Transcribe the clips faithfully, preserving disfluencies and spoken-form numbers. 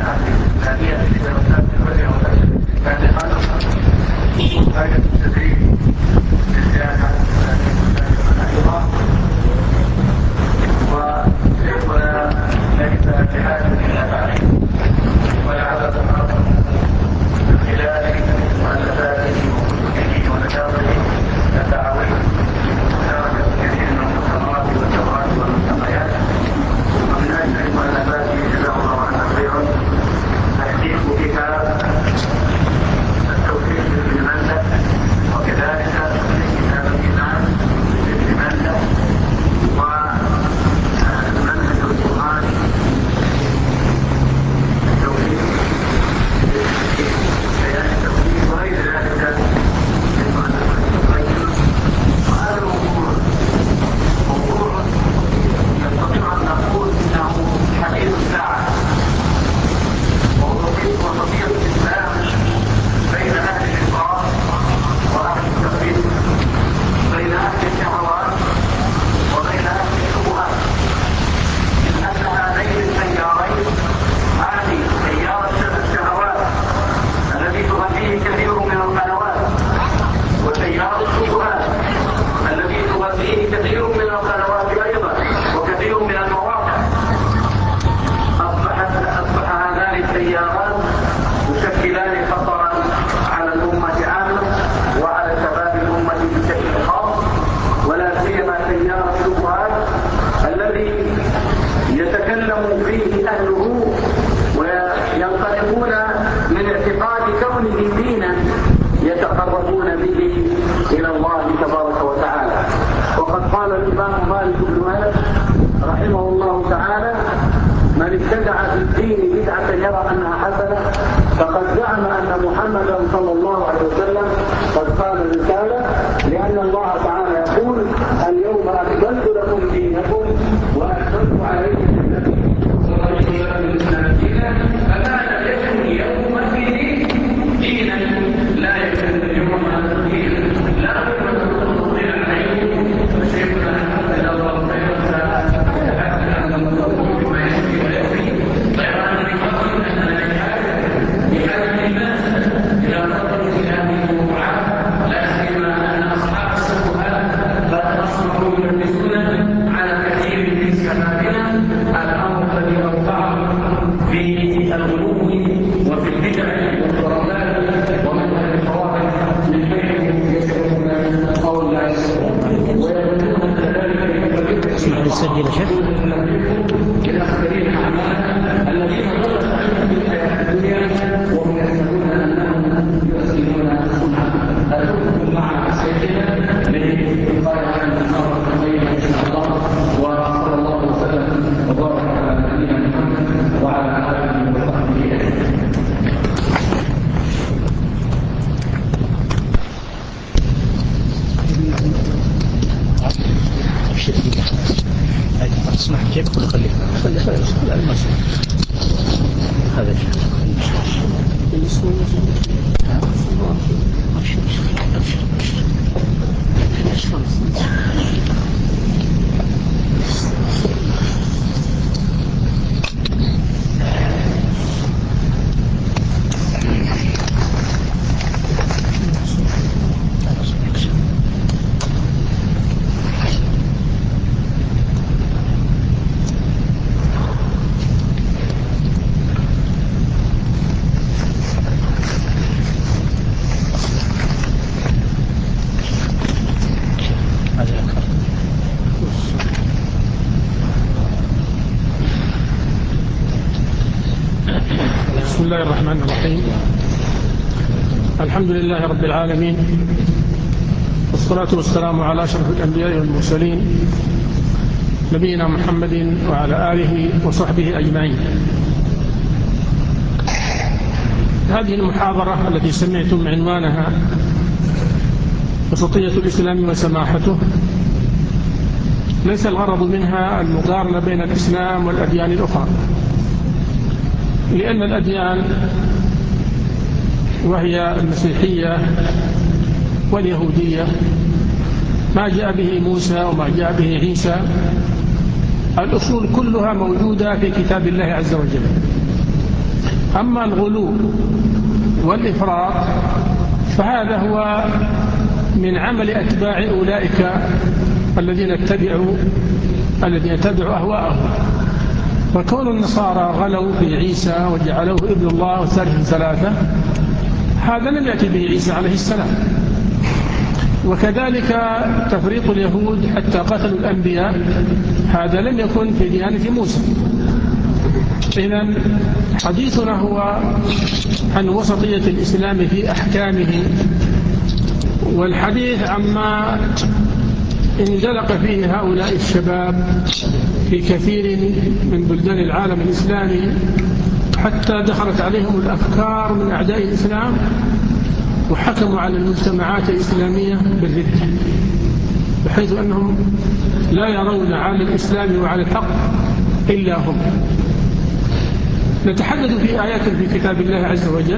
الإسلامية في دراسات العليا والتاريخ وهيئة التدريب للجامعة الإسلامية أيضا، وشيخنا ليس بهذه الأفعال ولعل تفرقه من خلال مؤلفاته وكتبه ونشاطه الدعوي مشاركة كثير من المؤتمرات والدورات والملتقيات. ومن أجل مؤلفاته جزاه الله عنه خيرا تحقيق كتاب التوحيد لابن مندة، وكذلك كتاب الإيمان لابن مندة، والمنهج القرآني التوحيد بيان التوحيد وغير ذلك من مؤلفات القيم. وهذا الموضوع موضوع يستطيع أن نقول إنه حديث الساعة، وقضية الإسلام بين أهل الإفراط وأهل التفريط، بين أهل الشهوات وبين أهل الشبهات، من أن هذين التيارين، هذه تيار الشهوات الذي تغذيه كثير من القنوات، وتيار الشبهات الذي تغذيه كثير من القنوات أيضا وكثير من المواقع، أصبحت أصبح هذان التياران يشكلان خطرا على الأمة عامة وعلى شباب الأمة بشكل خاص، ولا سيما تيار الشبهات الذي يتكلم فيه أهله وينطلقون من اعتقاد كونه دينا يتقربون به إلى الله تبارك وتعالى. وقد قال الإمام مالك بن أنس رحمه الله تعالى: من ابتدع في الدين بدعة يرى أنها حسنة فقد زعم أن محمدا صلى الله عليه وسلم قد قال الرسالة، لأن الله تعالى يقول: اليوم أكملت لكم دينكم وأكملت عليكم نعمتي ورضيت لكم الإسلام دينا. فما يكن يوم الدين دينا لا يكون اليوم دينا، لا بد أن تنظر عليه. وشيخنا حفظ الله خيرا سجل شيخ الأخبرين أعمالها الذين ضلت عنهم في الحياة الدنيا وهم يحسبون أنهم يؤسلمون أنفسهم. أترككم مع سيدنا من قال عن النار الطيب إن شاء الله. وصلى الله وسلم وبارك على نبينا محمد وعلى آله وصحبه أجمعين. اسمح كيف ولا خليه خليه خليه المسح هذا بسم الله الرحمن الرحيم. الحمد لله رب العالمين، والصلاة والسلام على أشرف الأنبياء والمرسلين نبينا محمد وعلى آله وصحبه أجمعين. هذه المحاضرة التي سمعتم عنوانها وسطية الإسلام وسماحته، ليس الغرض منها المقارنة بين الإسلام والأديان الأخرى، لأن الأديان وهي المسيحية واليهودية ما جاء به موسى وما جاء به عيسى الأصول كلها موجودة في كتاب الله عز وجل، أما الغلو والإفراط فهذا هو من عمل أتباع أولئك الذين اتبعوا الذين اتبعوا أهواءهم. فكون النصارى غلوا في عيسى وجعلوه ابن الله والثالث ثلاثة، هذا لم يأتي به عيسى عليه السلام. وكذلك تفريط اليهود حتى قتلوا الأنبياء، هذا لم يكن في ديانة موسى. إذن حديثنا هو عن وسطية الإسلام في أحكامه، والحديث عما انزلق فيه هؤلاء الشباب في كثير من بلدان العالم الإسلامي، حتى دخلت عليهم الأفكار من أعداء الإسلام وحكموا على المجتمعات الإسلامية بالردة، بحيث أنهم لا يرون على الإسلام وعلى الحق إلا هم. نتحدث في آيات في كتاب الله عز وجل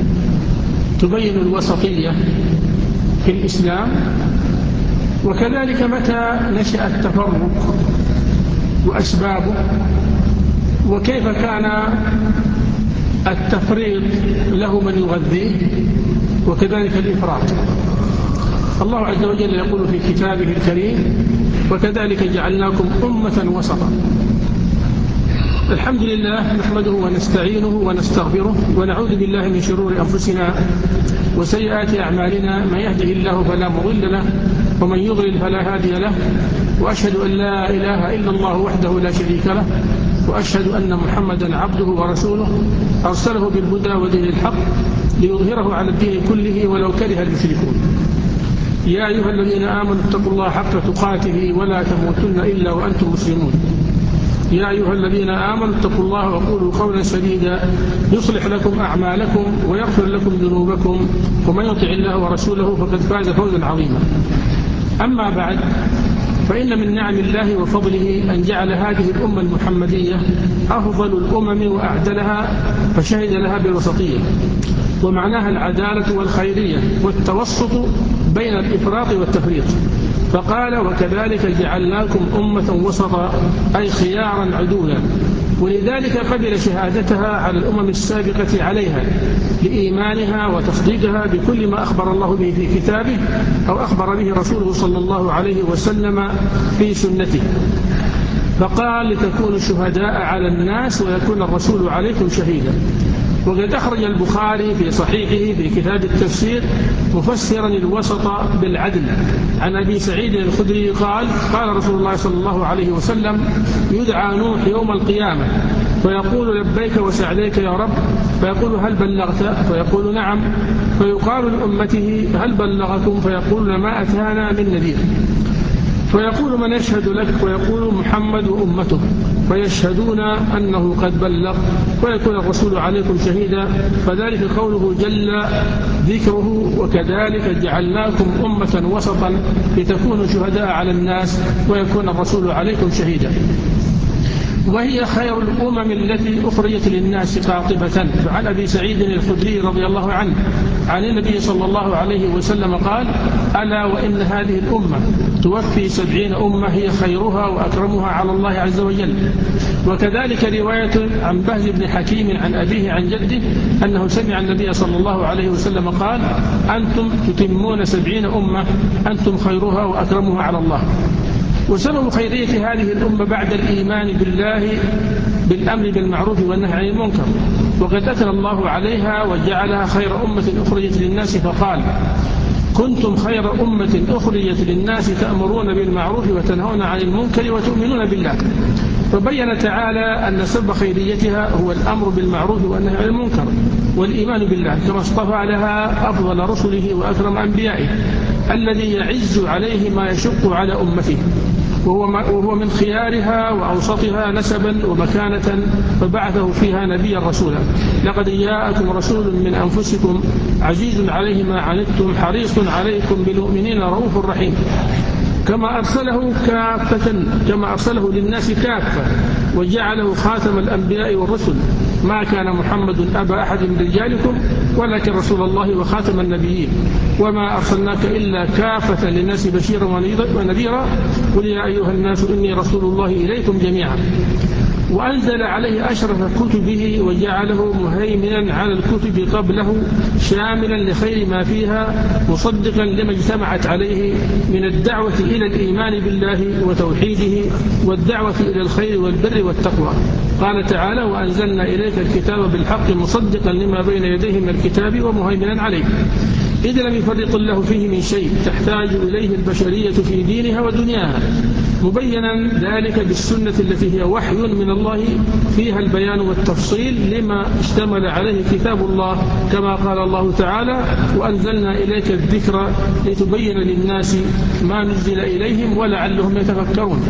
تبين الوسطية في الإسلام، وكذلك متى نشأ التفرق وأسبابه، وكيف كان التفريط له من يغذيه، وكذلك الإفراط. الله عز وجل يقول في كتابه الكريم: وكذلك جعلناكم أمة وسطا. الحمد لله، نحمده ونستعينه ونستغفره ونعوذ بالله من شرور أنفسنا وسيئات أعمالنا، من يهده الله فلا مضل له ومن يضلل فلا هادي له، وأشهد أن لا إله إلا الله وحده لا شريك له، وأشهد أن محمدا عبده ورسوله أرسله بالهدى ودين الحق ليظهره على الدين كله ولو كره المشركون. يا أيها الذين آمنوا اتقوا الله حق تقاته ولا تموتن إلا وأنتم مسلمون. يا أيها الذين آمنوا اتقوا الله وقولوا قولا سديدا يصلح لكم أعمالكم ويغفر لكم ذنوبكم، ومن يطع الله ورسوله فقد فاز فوزا عظيما. أما بعد، فإن من نعم الله وفضله أن جعل هذه الأمة المحمدية أفضل الأمم وأعدلها، فشهد لها بالوسطية، ومعناها العدالة والخيرية والتوسط بين الإفراط والتفريط. فقال: وكذلك جعلناكم أمة وسطا، أي خيارا عدولا. ولذلك قبل شهادتها على الأمم السابقة عليها لإيمانها وتصديقها بكل ما أخبر الله به في كتابه أو أخبر به رسوله صلى الله عليه وسلم في سنته. فقال: لتكونوا شهداء على الناس ويكون الرسول عليكم شهيدا. وقد أخرج البخاري في صحيحه في كتاب التفسير مفسرا الوسط بالعدل عن أبي سعيد الخدري قال: قال رسول الله صلى الله عليه وسلم: يدعى نوح يوم القيامة فيقول: لبيك وسعديك يا رب، فيقول: هل بلغت؟ فيقول: نعم. فيقال لأمته: هل بلغكم؟ فيقول: ما أتانا من نذير. فيقول: من يشهد لك؟ فيقول: محمد وأمته، فيشهدون أنه قد بلغ، ويكون الرسول عليكم شهيدا. فذلك قوله جل ذكره: وكذلك جعلناكم أمة وسطا لتكونوا شهداء على الناس ويكون الرسول عليكم شهيدا. وهي خير الأمم التي أخرجت للناس قاطبة. فعن أبي سعيد الخدري رضي الله عنه عن النبي صلى الله عليه وسلم قال: ألا وإن هذه الأمة توفي سبعين أمة هي خيرها وأكرمها على الله عز وجل. وكذلك رواية عن بهز بن حكيم عن أبيه عن جده أنه سمع النبي صلى الله عليه وسلم قال: أنتم تتمون سبعين أمة، أنتم خيرها وأكرمها على الله. وسبب خيرية هذه الأمة بعد الإيمان بالله بالأمر بالمعروف والنهي عن المنكر، وقد أثنى الله عليها وجعلها خير أمة أخرجت للناس فقال: كنتم خير أمة أخرجت للناس تأمرون بالمعروف وتنهون عن المنكر وتؤمنون بالله. فبين تعالى أن سبب خيريتها هو الأمر بالمعروف والنهي عن المنكر والإيمان بالله، كما اصطفى لها أفضل رسله وأكرم أنبيائه الذي يعز عليه ما يشق على أمته، وهو من خيارها وأوسطها نسبا ومكانة، فبعثه فيها نبيا رسولا: لقد جاءكم رسول من أنفسكم عزيز عليه ما عنتم حريص عليكم بالمؤمنين رؤوف رحيم. كما أرسله كافة كما أرسله للناس كافة وجعله خاتم الأنبياء والرسل. ما كان محمد أبا أحد من رجالكم ولكن رسول الله وخاتم النبيين، وما أرسلناك إلا كافة للناس بشيرا ونذيرا، قل يا أيها الناس إني رسول الله إليكم جميعا. وأنزل عليه أشرف كتبه وجعله مهيمنا على الكتب قبله شاملا لخير ما فيها مصدقا لما اجتمعت عليه من الدعوة إلى الإيمان بالله وتوحيده والدعوة إلى الخير والبر والتقوى. قال تعالى: وأنزلنا إليك الكتاب بالحق مصدقا لما بين يديه من الكتاب ومهيمنا عليه، إذ لم يفرق الله فيه من شيء تحتاج إليه البشرية في دينها ودنياها، مبينا ذلك بالسنة التي هي وحي من الله فيها البيان والتفصيل لما اشتمل عليه كتاب الله، كما قال الله تعالى: وأنزلنا إليك الذكر لتبين للناس ما نزل إليهم ولعلهم يتفكرون.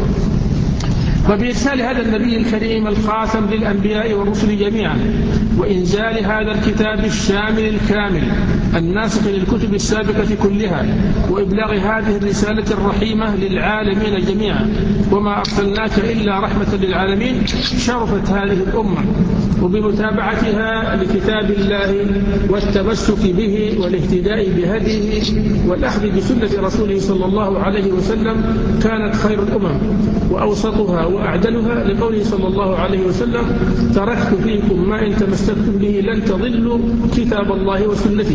فبإرسال هذا النبي الكريم الخاتم للأنبياء والرسل جميعا، وإنزال هذا الكتاب الشامل الكامل الناسخ للكتب السابقة كلها، وإبلاغ هذه الرسالة الرحيمة للعالمين جميعا، وما أرسلناك إلا رحمة للعالمين، شرفت هذه الأمة، وبمتابعتها لكتاب الله والتمسك به والاهتداء بهديه والأخذ بسنة رسوله صلى الله عليه وسلم كانت خير الأمم وأوسطها وأعدلها، لقوله صلى الله عليه وسلم: تركت فيكم ما إن تمسكتم به لن تضلوا كتاب الله وسنتي.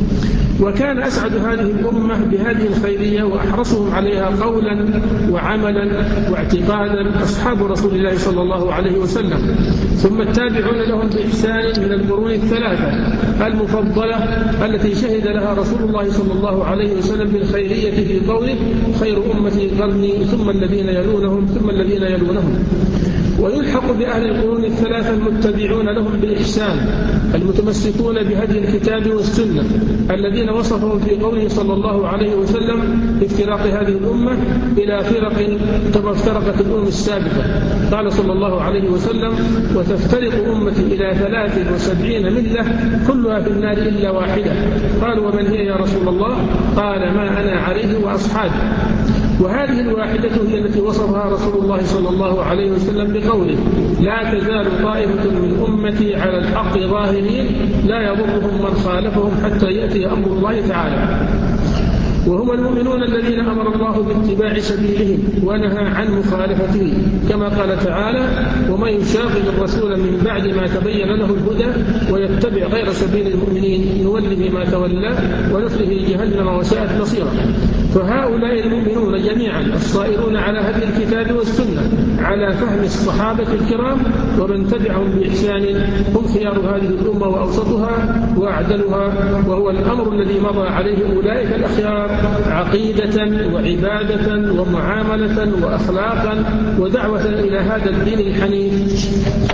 وكان أسعد هذه الأمة بهذه الخيرية وأحرصهم عليها قولا وعملا واعتقادا أصحاب رسول الله صلى الله عليه وسلم، ثم التابعون لهم بإحسان من القرون الثلاثة المفضلة التي شهد لها رسول الله صلى الله عليه وسلم بالخيرية في قوله: خير أمتي قرني ثم الذين يلونهم ثم الذين يلونهم. ويلحق بأهل القرون الثلاثة المتبعون لهم بالإحسان المتمسكون بهدي الكتاب والسنة الذين وصفهم في قوله صلى الله عليه وسلم بافتراق هذه الأمة إلى فرق كما افترقت الأمم السابقة. قال صلى الله عليه وسلم: وتفترق أمتي إلى ثلاث وسبعين ملة كلها في النار إلا واحدة. قالوا: ومن هي يا رسول الله؟ قال: ما أنا عليه وأصحابي. وهذه الواحدة هي التي وصفها رسول الله صلى الله عليه وسلم بقوله: لا تزال طائفة من أمتي على الحق ظاهرين لا يضرهم من خالفهم حتى يأتي أمر الله تعالى. وهم المؤمنون الذين أمر الله باتباع سبيلهم ونهى عن مخالفته، كما قال تعالى: ومن يشاقق الرسول من بعد ما تبين له الهدى ويتبع غير سبيل المؤمنين نوله ما تولى ونصله جهنم وساءت مصيرا. فهؤلاء المؤمنون جميعا الصائرون على هدي الكتاب والسنة على فهم الصحابة الكرام ومن تبعهم بإحسان هم خيار هذه الأمة وأوسطها وأعدلها، وهو الأمر الذي مضى عليه أولئك الأخيار عقيدة وعبادة ومعاملة وأخلاقا ودعوة إلى هذا الدين الحنيف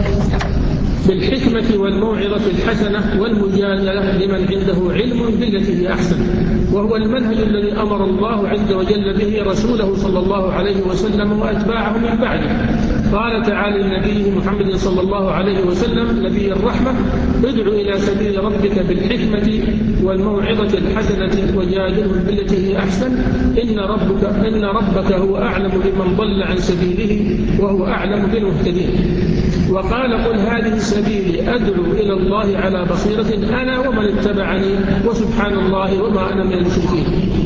بالحكمة والموعظة الحسنة والمجادلة لمن عنده علم بالتي هي أحسن، وهو المنهج الذي أمر الله عز وجل به رسوله صلى الله عليه وسلم وأتباعه من بعده. قال تعالى لنبيه محمد صلى الله عليه وسلم نبي الرحمة: ادع إلى سبيل ربك بالحكمة والموعظة الحسنة وجادلهم بالتي هي أحسن إن ربك, إن ربك هو أعلم بمن ضل عن سبيله وهو أعلم بالمهتدين. وقال: قل هذه سبيلي أدعو إلى الله على بصيرة أنا ومن اتبعني وسبحان الله وما أنا من المشركين.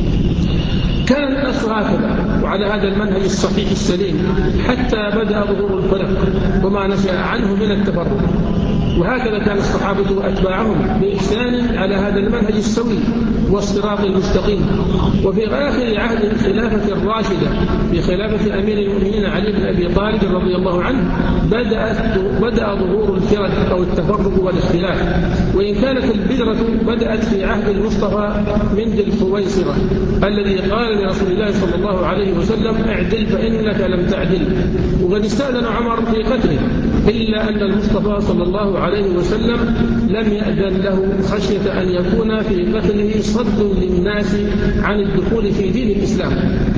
كان الناس هكذا وعلى هذا المنهج الصحيح السليم حتى بدأ ظهور الفرق وما نشأ عنه من التفرق، وهكذا كان الصحابة وأتباعهم بإحسان على هذا المنهج السوي والصراط المستقيم. وفي آخر عهد الخلافة الراشدة في خلافة أمير المؤمنين علي بن أبي طالب رضي الله عنه بدأت بدأ ظهور الفرق أو التفرق والاختلاف، وإن كانت البذرة بدأت في عهد المصطفى من ذي الخويصرة الذي قال لرسول الله صلى الله عليه وسلم: اعدل فإنك لم تعدل. وقد استأذن عمر في قتله، إلا أن المصطفى صلى الله عليه وسلم لم يأذن له خشية أن يكون في قتله صد للناس عن الدخول في دين الإسلام.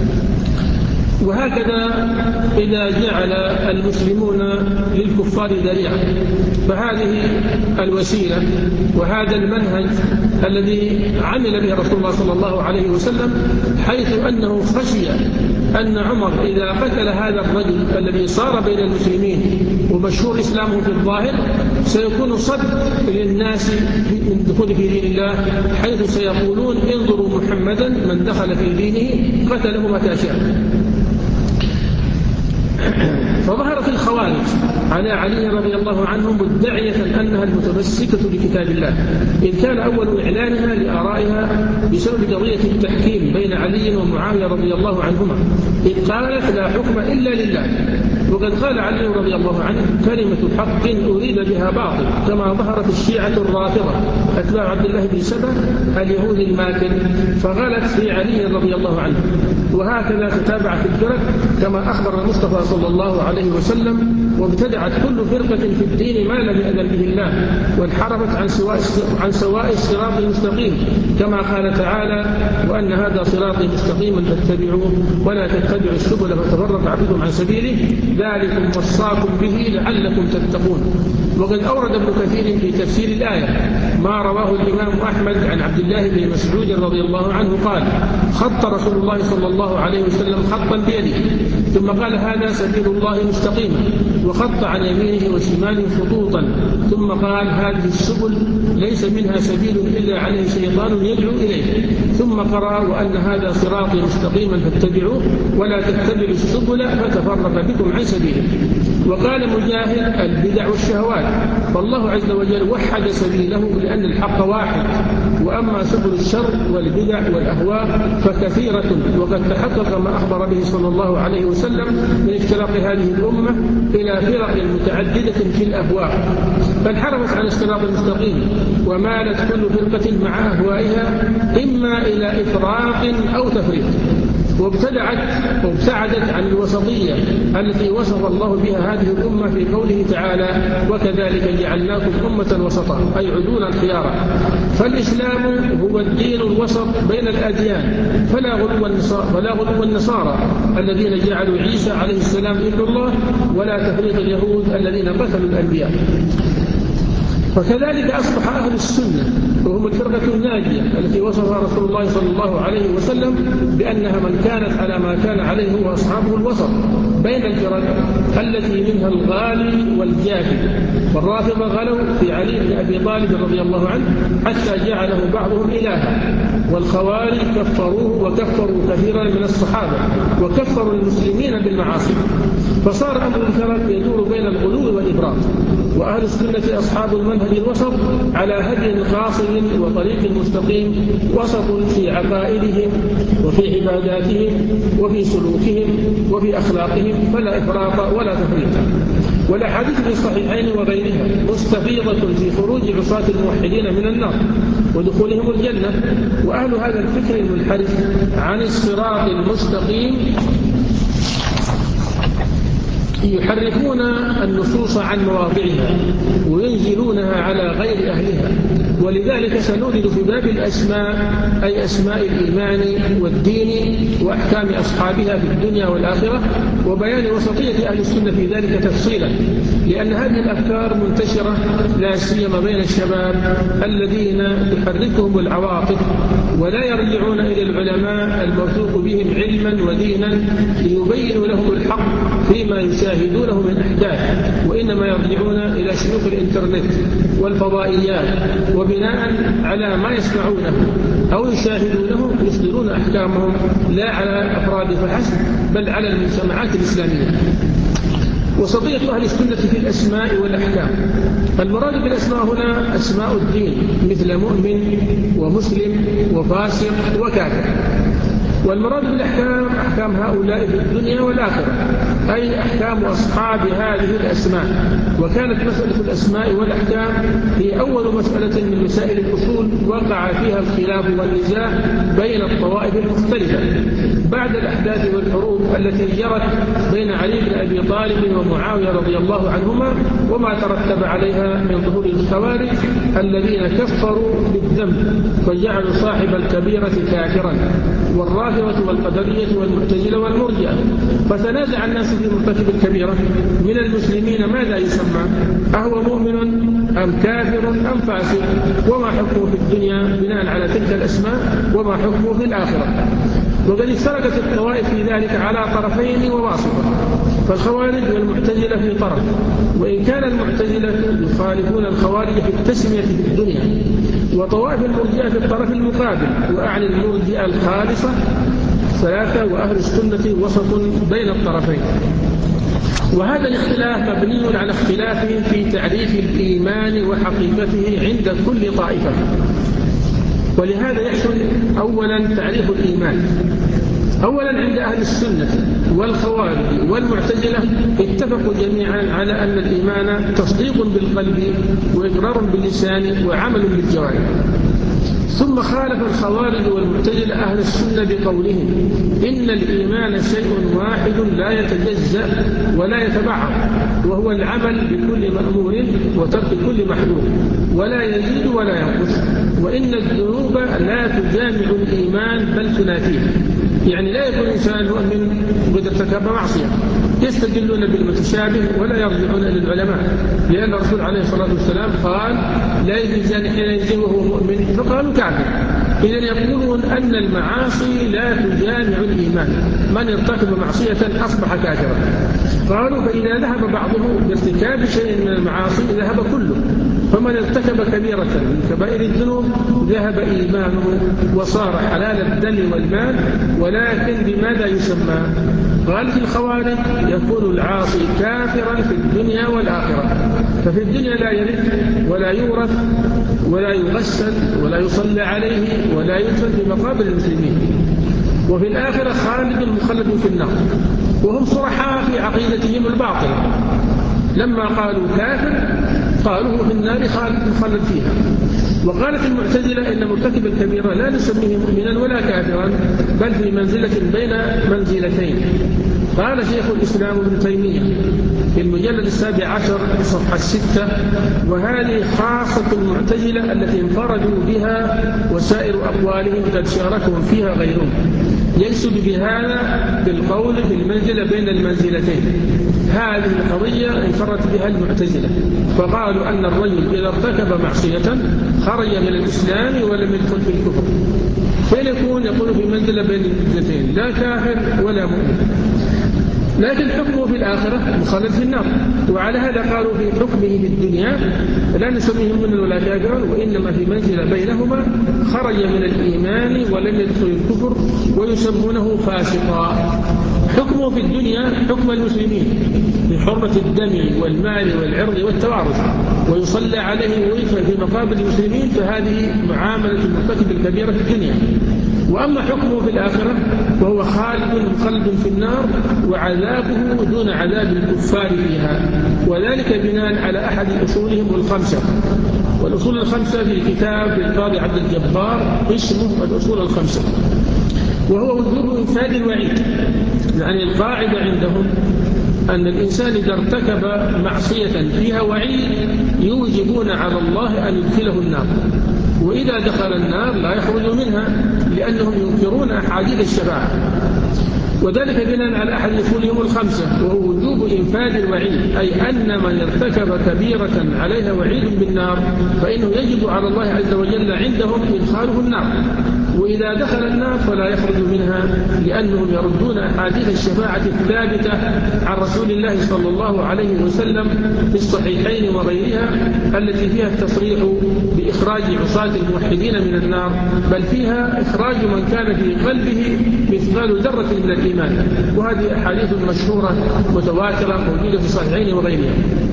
وهكذا إذا جعل المسلمون للكفار ذريعة فهذه الوسيلة وهذا المنهج الذي عمل به رسول الله صلى الله عليه وسلم، حيث أنه خشي أن عمر إذا قتل هذا الرجل الذي صار بين المسلمين ومشهور إسلامه في الظاهر سيكون صد للناس من دخول في دين الله، حيث سيقولون: انظروا محمدا من دخل في دينه قتله متى شاء. فظهرت الخوارج على علي رضي الله عنه مدعية أنها المتمسكة بكتاب الله، إذ كان أول إعلانها لآرائها بسبب قضية التحكيم بين علي ومعاوية رضي الله عنهما، إذ قالت لا حكم إلا لله. وقد قال علي رضي الله عنه كلمة حق أريد بها باطل، كما ظهرت الشيعة الرافضة أتباع عبد الله بن سبأ اليهود الماكر فغلت في علي رضي الله عنه. وهكذا تتابعت الفرق كما أخبر المصطفى صلى الله عليه وسلم، وابتدعت كل فرقة في الدين ما لم يأذن به الله، وانحرفت عن سواء عن سواء الصراط المستقيم، كما قال تعالى وأن هذا صراطي مستقيما فاتبعوه ولا تتبعوا السبل فتفرق بكم عن سبيله ذلكم وصاكم به لعلكم تتقون. وقد أورد ابن كثير في تفسير الآية ما رواه الإمام أحمد عن عبد الله بن مسعود رضي الله عنه قال خط رسول الله صلى الله عليه وسلم خطا بيده ثم قال هذا سبيل الله مستقيما، وخط عن يمينه وشماله خطوطا ثم قال هذه السبل ليس منها سبيل إلا عليه شيطان يدعو إليه، ثم قرأ وأن هذا صراطي مستقيما فاتبعوه ولا تتبعوا السبل فتفرق بكم عن سبيله. وقال مجاهد البدع والشهوات، فالله عز وجل وحد سبيله لأن الحق واحد، وأما سبل الشر والبدع والأهواء فكثيرة، وقد تحقق ما أخبر به صلى الله عليه وسلم من افتراق هذه الأمة إلى فرق متعددة في الأهواء، فانحرفت عن الصراط المستقيم ومالت كل فرقة مع أهوائها إما إلى إفراط أو تفريط، وابتدعت وابتعدت عن الوسطية التي وصف الله بها هذه الأمة في قوله تعالى وكذلك جعلناكم أمة وسطا أي عدولا خيارا. فالإسلام هو الدين الوسط بين الأديان، فلا غلو النصارى, فلا غلو النصارى الذين جعلوا عيسى عليه السلام ابن الله، ولا تفريط اليهود الذين قتلوا الأنبياء. وكذلك أصبح أهل السنة وهم الفرقة الناجية التي وصفها رسول الله صلى الله عليه وسلم بأنها من كانت على ما كان عليه هو أصحابه الوسط بين الفرق التي منها الغالي والجافي. والرافضة غلوا في علي بن أبي طالب رضي الله عنه حتى جعله بعضهم إلها، والخوارج كفروه وكفروا كثيرا من الصحابة وكفروا المسلمين بالمعاصي، فصار أمر الفرق يدور بين الغلو والإفراط. وأهل السنة أصحاب المنهج الوسط على هدي قاصر وطريق مستقيم، وسط في عقائدهم وفي عباداتهم وفي سلوكهم وفي أخلاقهم، فلا إفراط ولا تفريط. والأحاديث في الصحيحين وغيرها مستفيضة في خروج عصاة الموحدين من النار ودخولهم الجنة. وأهل هذا الفكر المنحرف عن الصراط المستقيم يحرفون النصوص عن مواضعها وينزلونها على غير أهلها. ولذلك سنورد في باب الأسماء أي أسماء الإيمان والدين وأحكام أصحابها في الدنيا والآخرة، وبيان وسطية أهل السنة في ذلك تفصيلا، لأن هذه الأفكار منتشرة لا سيما بين الشباب الذين تحركهم العواطف ولا يرجعون إلى العلماء الموثوق بهم علما ودينا ليبينوا لهم الحق فيما يشاهدونه من أحداث، وإنما يرجعون إلى شيوخ الإنترنت والفضائيات، وبناء على ما يسمعونه أو يشاهدونه يصدرون أحكامهم لا على أفراد فحسب بل على المجتمعات الإسلامية. وسطية أهل السنة في الأسماء والأحكام، المراد بالأسماء هنا أسماء الدين مثل مؤمن ومسلم وفاسق وكافر، والمراد بالأحكام أحكام هؤلاء في الدنيا والآخرة أي أحكام أصحاب هذه الأسماء. وكانت مسألة الأسماء والأحكام هي أول مسألة من مسائل الأصول وقع فيها الخلاف والنزاع بين الطوائف المختلفة بعد الأحداث والحروب التي جرت بين علي بن أبي طالب ومعاوية رضي الله عنهما، وما ترتب عليها من ظهور الخوارج الذين كفروا بالذنب وجعلوا صاحب الكبيرة كافرا، والرافضة والقدرية والمعتزلة والمرجئة. فتنازع الناس في مرتكب الكبيرة من المسلمين ماذا يسمى، أهو مؤمن أم كافر أم فاسق، وما حكمه في الدنيا بناء على تلك الأسماء وما حكمه في الآخرة. وقد افترقت الطوائف في ذلك على طرفين وواسطة، فالخوارج والمعتزلة في طرف، وإن كان المعتزلة يخالفون الخوارج في التسمية في الدنيا، وطوائف المرجئة في الطرف المقابل، وأعني المرجئة الخالصة ثلاثة، وأهل السنة وسط بين الطرفين. وهذا الاختلاف مبني على اختلاف في تعريف الإيمان وحقيقته عند كل طائفة. ولهذا يحصل أولا تعريف الإيمان. أولا عند أهل السنة والخوارج والمعتزلة اتفقوا جميعا على أن الإيمان تصديق بالقلب وإقرار باللسان وعمل بالجوارح. ثم خالف الخوارج والمعتزلة أهل السنة بقولهم إن الإيمان شيء واحد لا يتجزأ ولا يتبعض، وهو العمل بكل مأمور وترك كل محظور، ولا يزيد ولا ينقص، وإن الذنوب لا تجامع الإيمان بل تنافيه. يعني لا يكون إنسان مؤمن قد ارتكب معصية، يستدلون بالمتشابه ولا يرجعون للعلماء، لأن الرسول عليه الصلاة والسلام قال لا يزني الزاني حين يزني وهو مؤمن، فقالوا كافر. إذن يقولون أن المعاصي لا تجامع الإيمان، من ارتكب معصية أصبح كافرا. قالوا فإذا ذهب بعضه بارتكاب شيء من المعاصي ذهب كله، فمن ارتكب كبيرة من كبائر الذنوب ذهب إيمانه وصار حلال الدم والمال. ولكن بماذا يسمى؟ قال في الخوارج يكون العاصي كافرا في الدنيا والآخرة، ففي الدنيا لا يرث ولا يورث ولا يغسل ولا يصلى عليه ولا يدفن في مقابر المسلمين، وفي الآخرة خالد مخلد في النار. وهم صرحاء في عقيدتهم الباطلة، لما قالوا كافر قالوا في النار خالد مخلد فيها. وقالت المعتزلة إن مرتكب الكبيرة لا نسميه مؤمنا ولا كافرا، بل في منزلة بين منزلتين. قال شيخ الإسلام ابن تيمية في المجلد السابع عشر صفحة الستة: وهذه خاصة المعتزلة التي انفردوا بها، وسائر أقوالهم قد شاركهم فيها غيرهم. يقصد بهذا بالقول في المنزلة بين المنزلتين. هذه القضية انفرد بها المعتزلة، فقالوا أن الرجل إذا ارتكب معصية خرج من الإسلام ولم يدخل في الكفر، فيكون يقول في منزلة بين المنزلتين، لا كافر ولا مؤمن، لكن حكمه في الآخرة مخلد في النار. وعلى هذا قالوا في حكمه في الدنيا لا نسميه مؤمنا ولا كافرا، وإنما في منزلة بينهما، خرج من الإيمان ولم يدخل الكفر، ويسمونه فاسقا. حكمه في الدنيا حكم المسلمين بحرمة الدم والمال والعرض والتوارث، ويصلى عليه ويدفن في مقابر المسلمين، فهذه معاملة المرتكب الكبيرة في الدنيا. وأما حكمه في الآخرة وهو خالد مخلد في النار، وعذابه دون عذاب الكفار فيها، وذلك بناء على أحد أصولهم الخمسة. والأصول الخمسة في كتاب القاضي عبد الجبار اسمه الأصول الخمسة، وهو وجوب إنفاذ الوعيد. يعني القاعدة عندهم أن الإنسان إذا ارتكب معصية فيها وعيد يوجبون على الله أن يدخله النار، وإذا دخل النار لا يخرج منها، لأنهم ينكرون أحاديث الشفاعة. وذلك بناء على أحد أصولهم الخمسة، وهو وجوب إنفاذ الوعيد، أي أن من ارتكب كبيرة عليها وعيد بالنار فإنه يجب على الله عز وجل عندهم إدخاله النار، وإذا دخل النار فلا يخرج منها، لأنهم يردون أحاديث الشفاعة الثابتة عن رسول الله صلى الله عليه وسلم في الصحيحين وغيرها، التي فيها التصريح بإخراج عصاة الموحدين من النار، بل فيها إخراج من كان في قلبه مثقال ذرة من الإيمان. وهذه أحاديث مشهورة متواترة موجودة في الصحيحين وغيرها.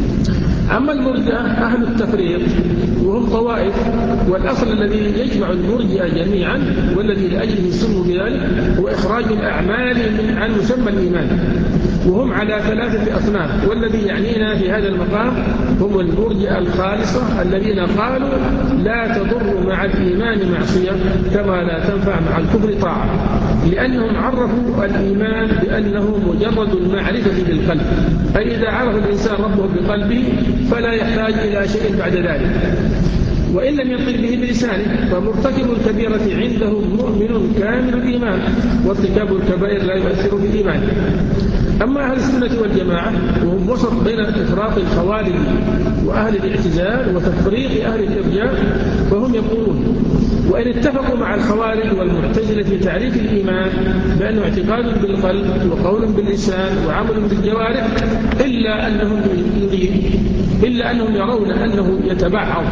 أما المرجئة أهل التفريط وهم طوائف، والأصل الذي يجمع المرجئة جميعا والذي لأجله سموا بذلك هو إخراج الأعمال من عن مسمى الإيمان، وهم على ثلاثة أصناف. والذي يعنينا في هذا المقام هم المرجئة الخالصة الذين قالوا لا تضر مع الإيمان معصية كما لا تنفع مع الكفر طاعة، لأنهم عرفوا الإيمان بأنه مجرد المعرفة بالقلب، أي إذا عرف الإنسان ربه بقلبه فلا يحتاج إلى شيء بعد ذلك، وإن لم ينطق به بلسانه. فمرتكب الكبيرة عندهم مؤمن كامل الإيمان، وارتكاب الكبائر لا يؤثر في إيمانه. أما أهل السنة والجماعة وهم وسط بين إفراط الخوارج وأهل الاعتزال وتفريق أهل الإرجاء، فهم يقولون وإن اتفقوا مع الخوارج والمعتزلة في تعريف الإيمان بأنه اعتقاد بالقلب وقول باللسان وعمل بالجوارح، إلا أنهم إلا أنهم يرون أنه يتبعض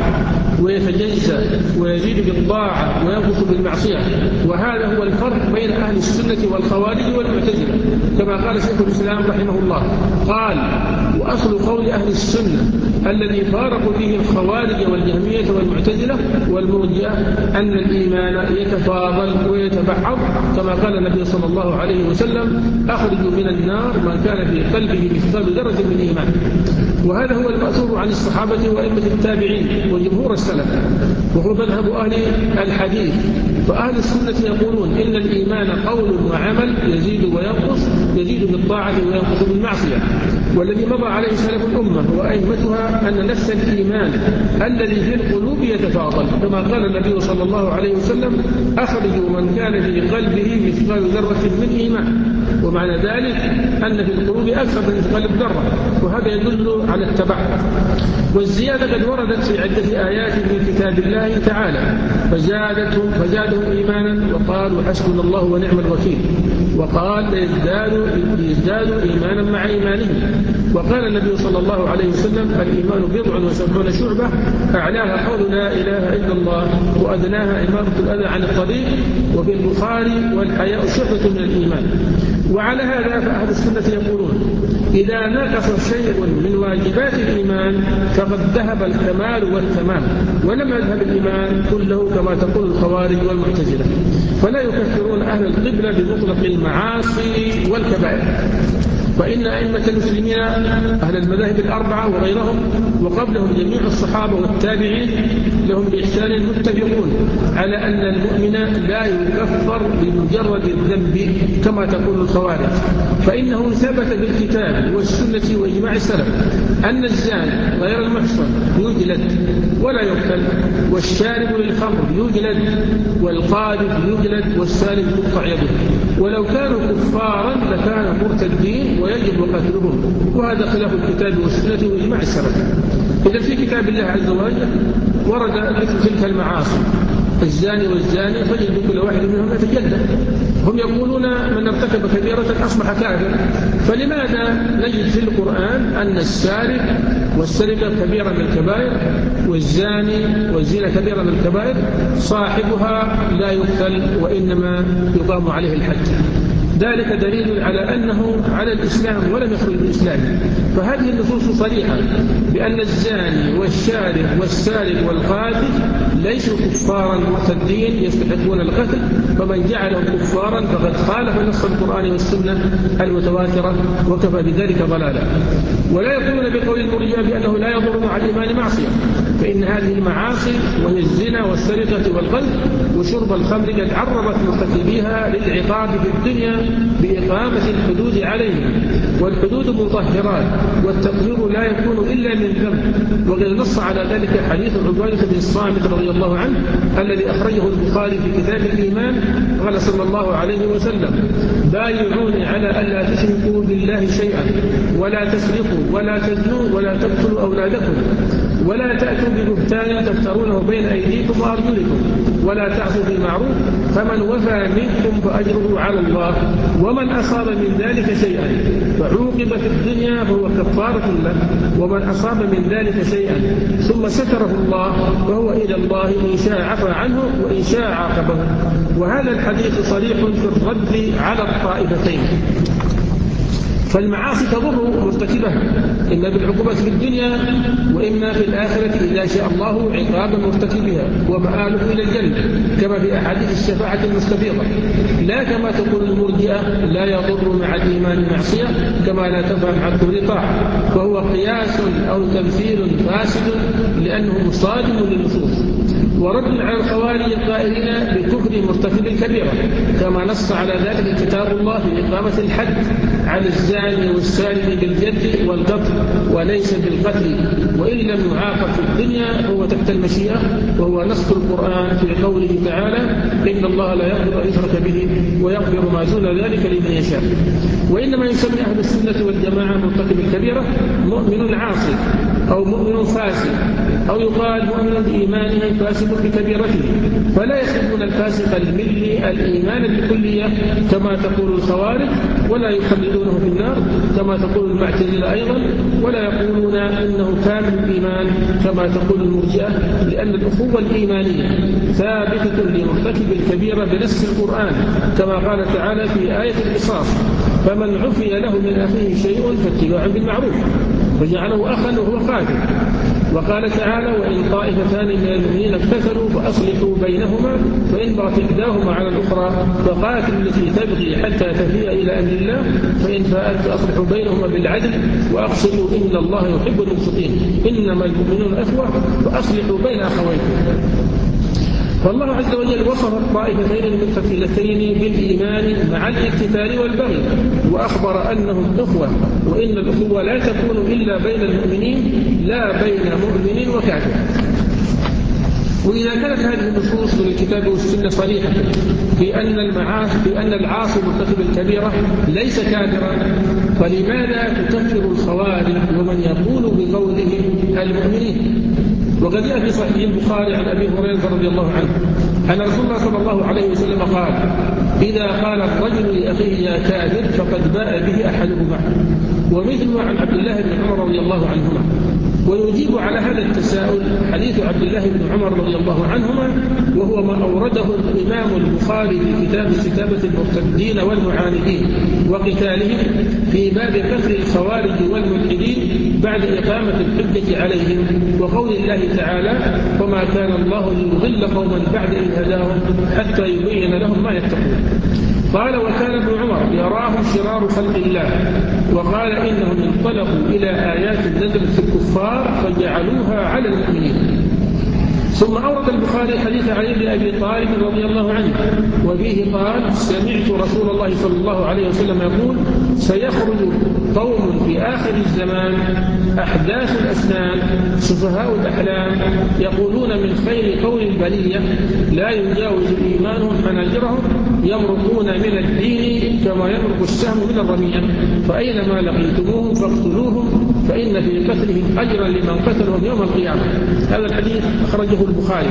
ويتجزأ ويزيد بالطاعة وينقص بالمعصية، وهذا هو الفرق بين أهل السنة والخوارج والمعتزلة، كما قال شيخ الإسلام رحمه الله قال: وأصل قول أهل السنة الذي فارقوا به الخوارج والجهمية والمعتزلة والمرجئة أن الإيمان يتفاضل ويتبعض، كما قال النبي صلى الله عليه وسلم: أخرجوا من النار من كان في قلبه مثقال ذرة من إيمان. وهذا هو المأثور عن الصحابة وأئمة التابعين وجمهور السلف، وهو مذهب أهل الحديث. فأهل السنة يقولون إن الإيمان قول وعمل يزيد وينقص، يزيد بالطاعة وينقص بالمعصية. والذي مضى عليه سلف الأمة وأئمتها أن نفس الإيمان الذي في القلوب يتفاضل، كما قال النبي صلى الله عليه وسلم: أخرجوا من كان في قلبه مثقال ذرة من إيمان. ومعنى ذلك أن في القلوب أكثر من مثقال الذرة، وهذا يدل على التبعض. والزيادة قد وردت في عدة آيات من كتاب الله تعالى فزادتهم فزادهم إيمانا وقالوا حسبنا الله ونعم الوكيل، وقال ليزدادوا ليزدادوا إيمانا مع إيمانهم. وقال النبي صلى الله عليه وسلم: الإيمان بضع وسبعون شعبة أعلاها قول لا إله إلا الله وأدناها إماطة الأذى عن الطريق. وفي البخاري: والحياء شعبة من الإيمان. وعلى هذا فأهل السنة يقولون: إذا نقص شيء من واجبات الإيمان فقد ذهب الكمال والتمام، ولم يذهب الإيمان كله كما تقول الخوارج والمعتزلة. فلا يكفرون أهل القبلة بمطلق المعاصي والكبائر. فإن أئمة المسلمين أهل المذاهب الأربعة وغيرهم وقبلهم جميع الصحابة والتابعين لهم بإحسان متفقون على أن المؤمن لا يكفر بمجرد الذنب كما تقول الخوارج، فإنه ثبت بالكتاب والسنة وإجماع السلف أن الزاني غير المحصن يجلد ولا يقتل، والشارب للخمر يجلد، والقاذف يجلد، والسالب تقطع يده، ولو كانوا كفارا لكانوا مرتدين ويجب قتلهم. وهذا خلاف الكتاب والسنة وإجماع السلف. إذا في كتاب الله عز وجل ورد مثل تلك المعاصي: الزاني والزاني فجلدوا كل واحد منهم مئة جلدة. هم يقولون من ارتكب كبيرة أصبح كافرا. فلماذا نجد في القرآن أن السارق والسرقة كبيرة من الكبائر، والزاني والزنا كبيرة من الكبائر، صاحبها لا يقتل وإنما يقام عليه الحد؟ ذلك دليل على أنه على الإسلام ولم يخرج الإسلام. فهذه النصوص صريحة بأن الزاني والشارب والسارق والقاذف ليسوا كفارا مرتدين يستحقون القتل، فمن جعلهم كفارا فقد خالف نص القرآن والسنة المتواترة وكفى بذلك ضلالا. ولا يقولون بقول المرجئة بأنه لا يضر مع الإيمان معصية، فإن هذه المعاصي وهي الزنا والسرقة والقذف وشرب الخمر قد عرضت مرتكبيها للعقاب في الدنيا بإقامة الحدود عليهم، والحدود مطهرات، والتطهير لا يكون إلا من ذنب. وقد نص على ذلك حديث عبادة بن الصامت رضي الله عنه الذي أخرجه البخاري في كتاب الإيمان. قال صلى الله عليه وسلم: بايعوني على ألا تشركوا بالله شيئا، ولا تسرقوا، ولا تزنوا، ولا تقتلوا أولادكم، ولا تأتوا ببهتان تفترونه بين أيديكم وأرجلكم، ولا تعصوا في المعروف، فمن وفى منكم فأجره على الله، ومن أصاب من ذلك شيئا فعوقب في الدنيا فهو كفارة له، ومن أصاب من ذلك شيئا ثم ستره الله فهو إلى الله، إن شاء عفى عنه وإن شاء عاقبه. وهذا الحديث صريح في الرد على الطائفتين. فالمعاصي تضر مرتكبها إما بالعقوبة في الدنيا وإما في الآخرة إذا شاء الله عقاب مرتكبها ومآله إلى الجنة، كما في أحاديث الشفاعة المستفيضة، لا كما تقول المرجئة لا يضر مع الإيمان معصية كما لا تنفع مع الكفر طاعة، فهو قياس أو تمثيل فاسد لأنه مصادم للنصوص. ورد على الخوارج القائلين بكفر مرتكب الكبيرة كما نص على ذلك كتاب الله في إقامة الحد على الزاني والسارق بالجد والقتل وليس بالقتل، وإن لم يعاقب في الدنيا فهو تحت المشيئة، وهو نص القرآن في قوله تعالى: إن الله لا يغفر أن يشرك به ويغفر ما دون ذلك لمن يشاء. وإنما يسمي أهل السنة والجماعة مرتكب الكبيرة مؤمن عاصي، أو مؤمن فاسق، أو يقال مؤمن بإيمانه فاسق بكبيرته، فلا يخرجون الفاسق الملي الإيمان بالكلية كما تقول الخوارج، ولا يخلدونه في النار كما تقول المعتزلة أيضا، ولا يقولون إنه كامل الإيمان كما تقول المرجئة، لأن الأخوة الإيمانية ثابتة لمرتكب الكبيرة بنص القرآن كما قال تعالى في آية القصاص: فمن عفي له من أخيه شيء فاتباع بالمعروف، وجعله أخا وهو قاتل. وقال تعالى: وإن طائفتان من المؤمنين اقتتلوا فأصلحوا بينهما فإن بغت إحداهما على الأخرى فقاتلوا التي تبغي حتى تفيء إلى أمر الله فإن فاءت فأصلحوا بينهما بالعدل وأقسطوا إن الله يحب المقسطين إنما المؤمنون إخوة فأصلحوا بين أخويكم. فالله عز وجل وصف الطائفتين المقتتلتين بالإيمان مع الاقتتال والبغي، وأخبر أنهم أخوة، وإن الأخوة لا تكون إلا بين المؤمنين لا بين مؤمن وكافر. وإذا كانت هذه النصوص من الكتاب والسنة صريحة في أن المعاصي في أن العاصي مرتكب الكبيرة ليس كافرا، فلماذا تكفر الخوارج ومن يقول بقولهم المؤمنين؟ وقد جاء في صحيح البخاري عن أبي هريرة رضي الله عنه أن رسول الله صلى الله عليه وسلم قال: إذا قال الرجل لأخيه يا كافر فقد باء به أحدهما. ومثله عن عبد الله بن عمر رضي الله عنهما. ويجيب على هذا التساؤل حديث عبد الله بن عمر رضي الله عنهما، وهو ما أورده الإمام البخاري في كتاب كتابة المرتدين والمعاندين وقتالهم في باب قتل الخوارج والملحدين بعد إقامة الحجة عليهم، وقول الله تعالى: وما كان الله ليضل قوما بعد إذ هداهم حتى يبين لهم ما يتقون. قال: وكان ابن عمر يراهم شرار خلق الله، وقال: إنهم انطلقوا إلى آيات نزلت في الكفار فجعلوها على المؤمنين. ثم أورد البخاري حديث علي بن أبي طالب رضي الله عنه، وفيه قال: سمعت رسول الله صلى الله عليه وسلم يقول: سيخرج قوم في آخر الزمان أحداث الأسنان سفهاء الأحلام يقولون من خير قول البلية لا يجاوز إيمانهم حناجرهم يمرقون من الدين كما يمرق السهم من الرمية، فأينما لقيتموهم فاقتلوهم فإن في قتلهم أجرا لمن قتلهم يوم القيامة. هذا الحديث أخرجه البخاري.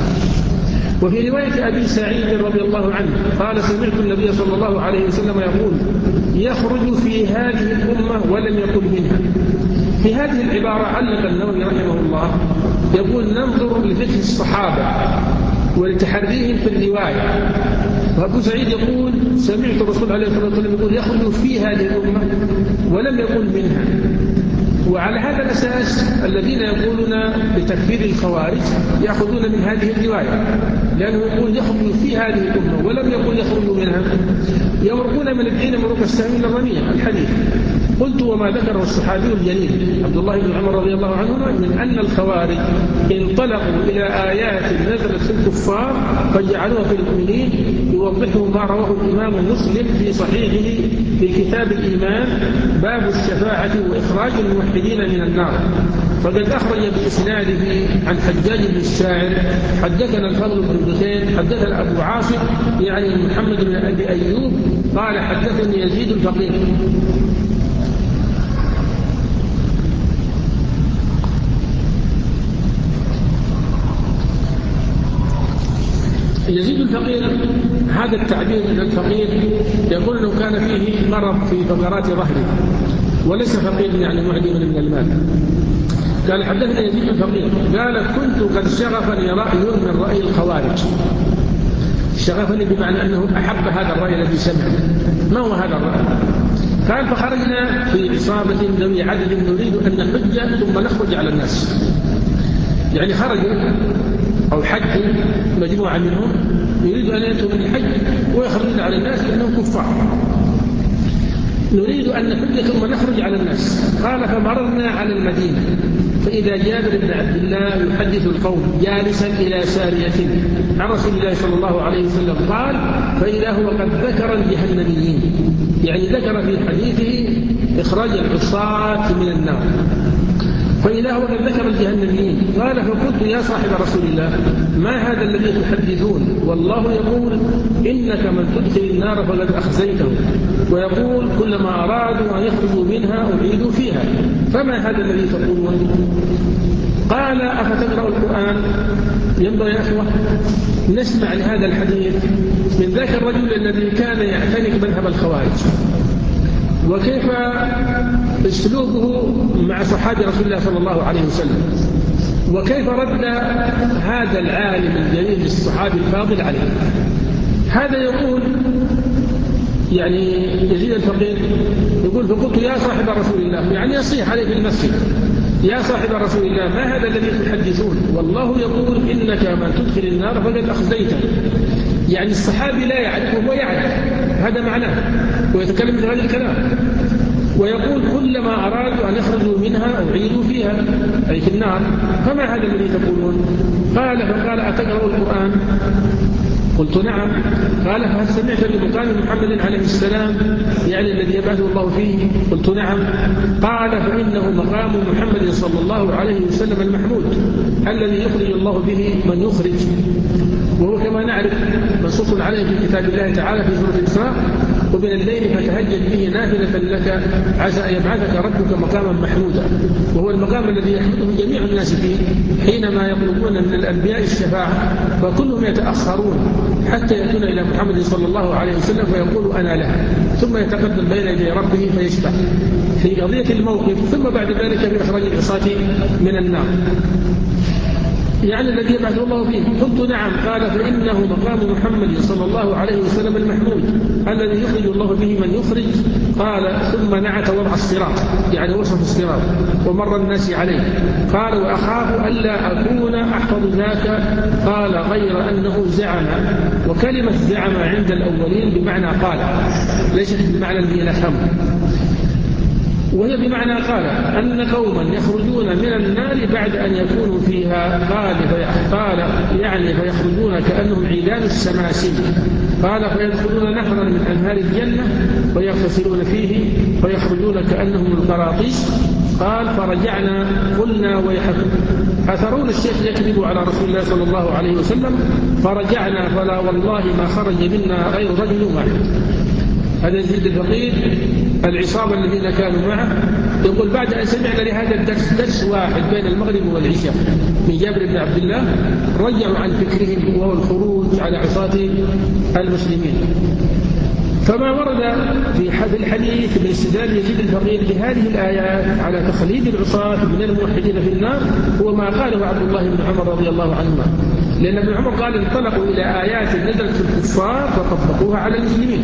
وفي رواية أبي سعيد رضي الله عنه قال: سمعت النبي صلى الله عليه وسلم يقول: يخرج في هذه الأمة ولم يقل منها. في هذه العبارة علق النووي رحمه الله يقول: ننظر لفقه الصحابة ولتحريهم في الرواية. وأبو سعيد يقول: سمعت الرسول عليه الصلاة والسلام يقول: يخرج في هذه الأمة ولم يقل منها. وعلى هذا الأساس الذين يقولون بتكفير الخوارج يأخذون من هذه الرواية، لأنه يقول يخرج في هذه الأمة ولم يقل يخرج منها، يمرقون من الدين مروق السهم إلى الرمية الحديث. قلت: وما ذكره الصحابي الجليل عبد الله بن عمر رضي الله عنهما من أن الخوارج انطلقوا إلى آيات نزلت في الكفار فجعلوها في المؤمنين يوضحه ما رواه الإمام مسلم في صحيحه في كتاب الإيمان باب الشفاعة وإخراج الموحدين من النار. فقد أخرج بإسناده عن حجاج بن الشاعر: حدثنا الفضل بن دثين حدثنا أبو عاصم يعني محمد بن أبي أيوب قال: حدثني يزيد الفقيه. يزيد الفقير، هذا التعبير من الفقير يقول انه كان فيه مرض في فقرات ظهره وليس فقير يعني معدم من المال. قال: حدثني يزيد الفقير قال: كنت قد شغفني رأي من رأي الخوارج. شغفني بمعنى أنه أحب هذا الرأي الذي سمع. ما هو هذا الرأي؟ قال: فخرجنا في إصابة ذوي عدد نريد أن نحج ثم نخرج على الناس. يعني خرجوا أو حجوا مجموعة منهم يريد أن يأتوا من الحج ويخرجون على الناس لأنهم كفار. نريد أن نحج ثم نخرج على الناس. قال: فمررنا على المدينة فإذا جابر بن عبد الله يحدث القوم جالسا إلى سارية عن رسول الله صلى الله عليه وسلم قال: فإذا هو قد ذكر الجهنميين، يعني ذكر في حديثه إخراج العصاة من النار. فإذا هو قد ذكر الجهنميين قال فقلت يا صاحب رسول الله ما هذا الذي تحدثون والله يقول إنك من تدخل النار فقد أخزيته ويقول كلما أرادوا أن يخرجوا منها أعيدوا فيها فما هذا الذي تقولون؟ قال أفتقرأ القرآن؟ ينبغي يا أخوة نسمع لهذا الحديث من ذاك الرجل الذي كان يعتنق مذهب الخوارج وكيف اسلوبه مع صحابة رسول الله صلى الله عليه وسلم وكيف رد هذا العالم الجليل الصحابي الفاضل عليه. هذا يقول يعني يزيد الفقير يقول فقلت يا صاحب رسول الله يعني يصيح عليه في المسجد يا صاحب رسول الله ما هذا الذي تحدثون والله يقول إنك من تدخل النار فقد أخزيته. يعني الصحابي لا يعرفه ويعرف هذا معناه ويتكلم في هذا الكلام ويقول كلما أرادوا أن يخرجوا منها أعيدوا فيها أي في النار فما هذا الذي تقولون؟ قال فقال أتقرأ القرآن؟ قلت نعم. قال فهل سمعت بمقام محمد عليه السلام يعني الذي يبعثه الله فيه؟ قلت نعم. قال فإنه مقام محمد صلى الله عليه وسلم المحمود الذي يخرج الله به من يخرج وهو كما نعرف منصوص عليه في كتاب الله تعالى في سورة الإسراء ومن الليل فتهجد به نافلة لك عسى أن يبعثك ربك مقاما محمودا وهو المقام الذي يحمده جميع الناس فيه حينما يطلبون من الأنبياء الشفاعة فكلهم يتأخرون حتى يأتون إلى محمد صلى الله عليه وسلم فيقول أنا له ثم يتقدم بين يدي ربه فيشفع في قضية الموقف ثم بعد ذلك في إخراج العصاة من النار يعني الذي يبعث الله فيه. قلت نعم. قال فإنه مقام محمد صلى الله عليه وسلم المحمود الذي يخرج الله به من يخرج. قال ثم نعت وضع الصراط يعني وصف الصراط ومر الناس عليه. قال وأخاف ألا أكون أحفظ ذاك. قال غير أنه زعم وكلمة زعم عند الأولين بمعنى قال ليست بمعنى الذي نفهم وهي بمعنى قال أن قوما يخرجون من النار بعد أن يكونوا فيها. قال قال يعني فيخرجون كأنهم عيدان السماسم. قال فيدخلون نهرا من أنهار الجنة ويغتسلون فيه فيخرجون كأنهم القراطيس. قال فرجعنا قلنا ويحكم أثرون الشيخ يكذب على رسول الله صلى الله عليه وسلم فرجعنا فلا والله ما خرج منا غير رجل واحد. هذا يزيد الفقير العصابة الذين كانوا معه يقول بعد أن سمعنا لهذا الدرس درس واحد بين المغرب والعشاء من جابر بن عبد الله رجعوا عن فكرهم وهو الخروج على عصاة المسلمين. فما ورد في الحديث من استدلال يزيد الفقير بهذه الآيات على تخليد العصاة من الموحدين في النار هو ما قاله عبد الله بن عمر رضي الله عنهما لأن ابن عمر قال انطلقوا إلى آيات نزلت في الكفار فطبقوها على المسلمين.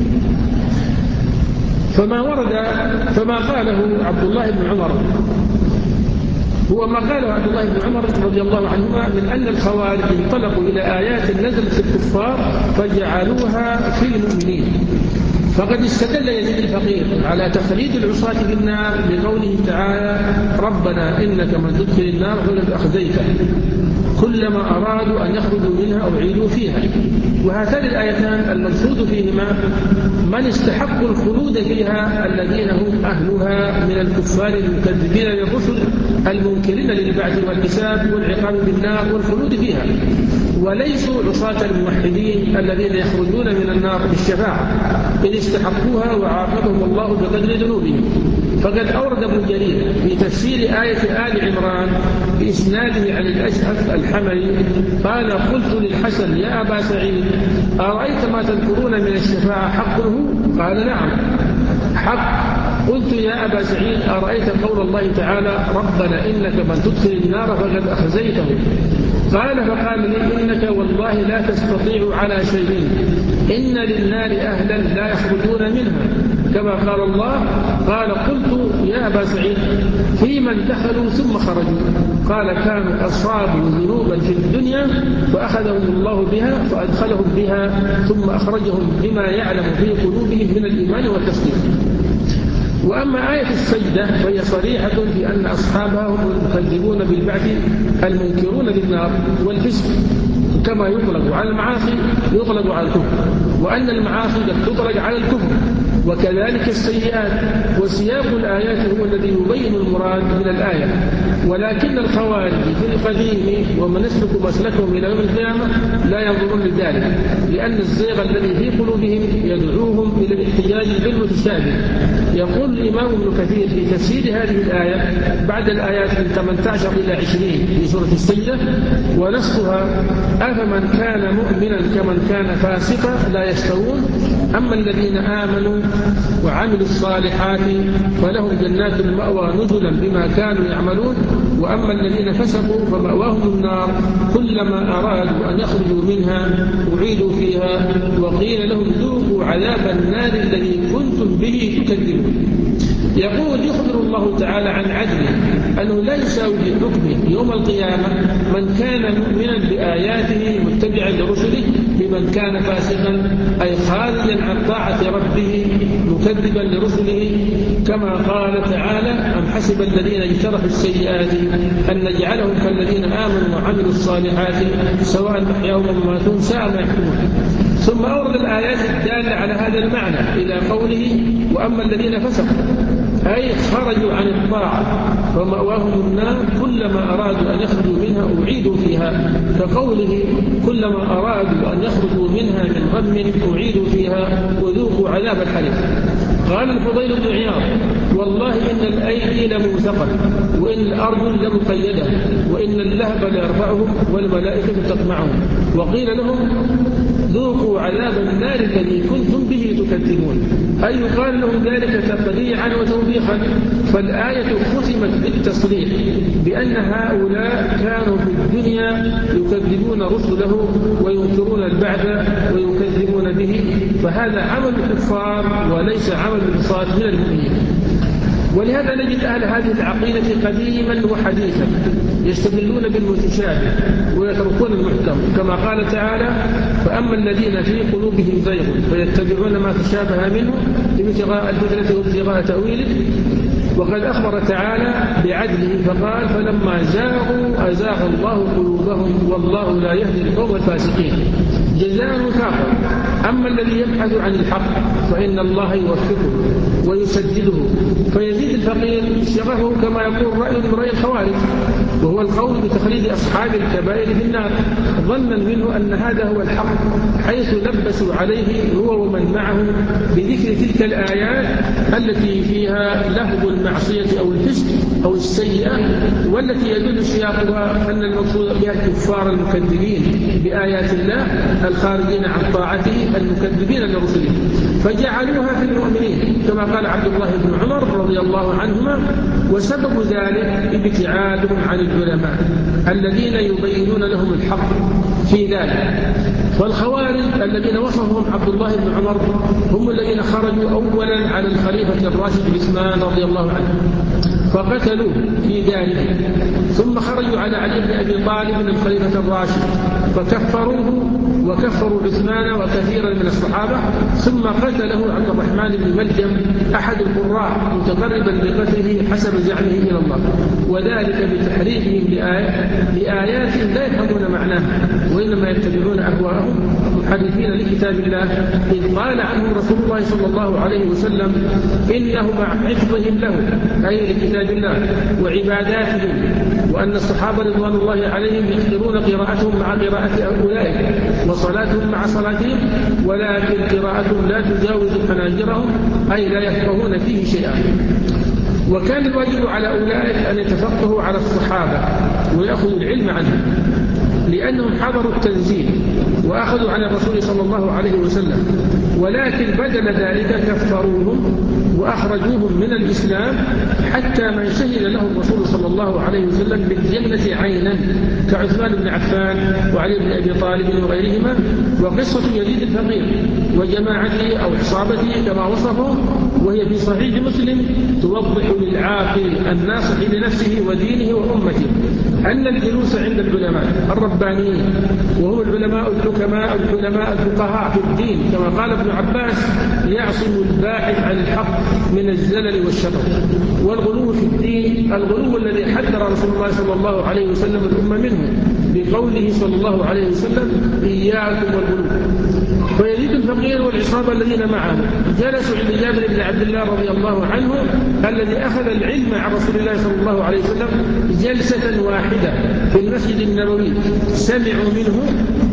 فما ورد فما قاله عبد الله بن عمر هو ما قاله عبد الله بن عمر رضي الله عنهما من أن الخوارج انطلقوا إلى آيات نزلت في الكفار فجعلوها في المؤمنين. فقد استدل يزيد الفقير على تخليد العصاة في النار بقوله تعالى ربنا إنك من تدخل النار فقد أخزيته كلما أرادوا أن يخرجوا منها أو يعيدوا فيها. وهاتان الآيتان المقصود فيهما من استحقوا الخلود فيها الذين هم أهلها من الكفار المكذبين للرسل المنكرين للبعث والحساب والعقاب بالنار والخلود فيها وليسوا عصاة الموحدين الذين يخرجون من النار بالشفاعة إذ استحقوها وعاقبهم الله بقدر ذنوبهم. فقد أورد ابن جرير في تفسير آية آل عمران بإسناده عن الأشعث الحمري قال قلت للحسن يا أبا سعيد أرأيت ما تذكرون من الشفاعة حقه؟ قال نعم حق. قلت يا أبا سعيد أرأيت قول الله تعالى ربنا إنك من تدخل النار فقد أخزيته؟ قال فقال لي إنك والله لا تستطيع على شيء إن للنار أهلا لا يخرجون منها كما قال الله. قال قلت يا أبا سعيد في من دخلوا ثم خرجوا؟ قال كانوا أصابوا ذنوبا في الدنيا فأخذهم الله بها فأدخلهم بها ثم أخرجهم بما يعلم في قلوبهم من الإيمان والتصديق. وأما آية السجدة فهي صريحة في أن أصحابها هم المكذبون بالبعث المنكرون للنار والفسق كما يطلق على المعاصي يطلق على الكفر، وأن المعاصي قد تطلق على الكفر، وكذلك السيئات. وسياق الآيات هو الذي يبين المراد من الآية. ولكن الخوارج في القديم ومن يسلك مسلكهم إلى يوم القيامة لا ينظرون لذلك، لأن الزيغ الذي في قلوبهم يدعوهم إلى الاحتجاج بالمتشابه. يقول الإمام ابن كثير في تفسير هذه الآية بعد الآيات من ثمانية عشر إلى عشرين في سورة السجدة: ونصها أفمن كان مؤمنا كمن كان فاسقا لا يستوون، أما الذين آمنوا وعملوا الصالحات فلهم جنات المأوى نزلا بما كانوا يعملون، وأما الذين فسقوا فمأواهم النار كلما أرادوا أن يخرجوا منها أعيدوا فيها وقيل لهم ذوقوا عذاب النار الذي كنتم به تكذبون. يقول يخبر الله تعالى عن عدله أنه لا يساوي في حكمه يوم القيامة من كان مؤمنا بآياته متبعا لرسله بمن كان فاسقا، أي خارجا عن طاعة ربه مكذبا لرسله، كما قال تعالى: أم حسب الذين اجترحوا السيئات أن نجعلهم كالذين آمنوا وعملوا الصالحات سواء محياهم ومماتهم ساء ما يحكمون. ثم أورد الآيات الدالة على هذا المعنى إلى قوله: وأما الذين فسقوا أي خرجوا عن الطاعة فمأواهم النار كلما أرادوا أن يخرجوا منها أعيدوا فيها، كقوله: كلما أرادوا أن يخرجوا منها من غم أعيدوا فيها وذوقوا عذاب الحريق. قال الفضيل بن عياض: والله إن الأيدي لموثقة، وإن الأرض لمقيدة، وإن اللهب ليرفعهم والملائكة تقمعهم. وقيل لهم: ذوقوا عذاب النار الذي كنتم به تكذبون، أي يقال لهم ذلك تقريعا وتوبيخا. فالآية ختمت بالتصريح بأن هؤلاء كانوا في الدنيا يكذبون رسله وينكرون البعث ويكذبون به، فهذا عمل الكفار وليس عمل العصاة من المؤمنين. ولهذا نجد أهل هذه العقيدة قديما وحديثا يستدلون بالمتشابه ويتركون المحكم، كما قال تعالى: فأما الذين في قلوبهم زيغ فيتبعون ما تشابه منه ابتغاء الفتنة وابتغاء تأويله. وقد أخبر تعالى بعدله فقال: فلما زاغوا أزاغ الله قلوبهم والله لا يهدي القوم الفاسقين. جزاء وثاقا. أما الذي يبحث عن الحق فإن الله يوفقه ويسدده فيزيد الفقير شغفه، كما يقول رأي من رأي الخوارج، وهو القول بتخليد أصحاب الكبائر في النار ظنا منه أن هذا هو الحق، حيث لبسوا عليه هو ومن معه بذكر تلك الآيات التي فيها لهب المعصية أو الفسق أو السيئة، والتي يدل سياقها أن المقصود بها الكفار المكذبين بآيات الله الخارجين عن طاعته المكذبين لرسله، فجعلوها في المؤمنين كما قال عبد الله بن عمر رضي الله عنهما. وسبب ذلك ابتعادهم عن العلماء الذين يبينون لهم الحق في ذلك. والخوارج الذين وصفهم عبد الله بن عمر هم الذين خرجوا أولا على الخليفة الراشد عثمان رضي الله عنه فقتلوه في داره، ثم خرجوا على علي بن أبي طالب الخليفة الراشد فكفروه وكفروا عثمان وكثيرا من الصحابة، ثم قتله عبد الرحمن بن ملجم أحد القراء متقربا بقتله حسب زعمه إلى الله، وذلك بتحريفهم لآيات لا يفهمون معناها وإنما يتبعون أهواءهم محرفين لكتاب الله، إذ قال عنه رسول الله صلى الله عليه وسلم: إنه مع حفظهم له أي لكتاب الله وعباداتهم، وأن الصحابة رضوان الله عليهم يحضرون قراءتهم مع قراءة أولئك وصلاتهم مع صلاتهم، ولكن قراءتهم لا تجاوز حناجرهم أي لا يفقهون فيه شيئا. وكان الواجب على أولئك أن يتفقهوا على الصحابة ويأخذوا العلم عنهم، لأنهم حضروا التنزيل وأخذوا عن الرسول صلى الله عليه وسلم، ولكن بدل ذلك كفروهم وأخرجوهم من الإسلام حتى من شهد له الرسول صلى الله عليه وسلم بالجنة عينا كعثمان بن عفان وعلي بن أبي طالب وغيرهما. وقصة يزيد الفقير وجماعته أو عصابته كما وصفوا وهي في صحيح مسلم توضح للعاقل الناصح لنفسه ودينه وأمته أن الجلوس عند العلماء الربانيين وهم العلماء الحكماء العلماء الفقهاء في الدين كما قال ابن عباس يعصم الباحث عن الحق من الزلل والشطط والغلو في الدين، الغلو الذي حذر رسول الله صلى الله عليه وسلم الأمة منه بقوله صلى الله عليه وسلم إياكم والغلو. ويزيد الفقير والعصابة الذين معه جلسوا عند جابر بن عبد الله رضي الله عنه الذي أخذ العلم عن رسول الله صلى الله عليه وسلم جلسة واحدة في المسجد النبوي، سمعوا منه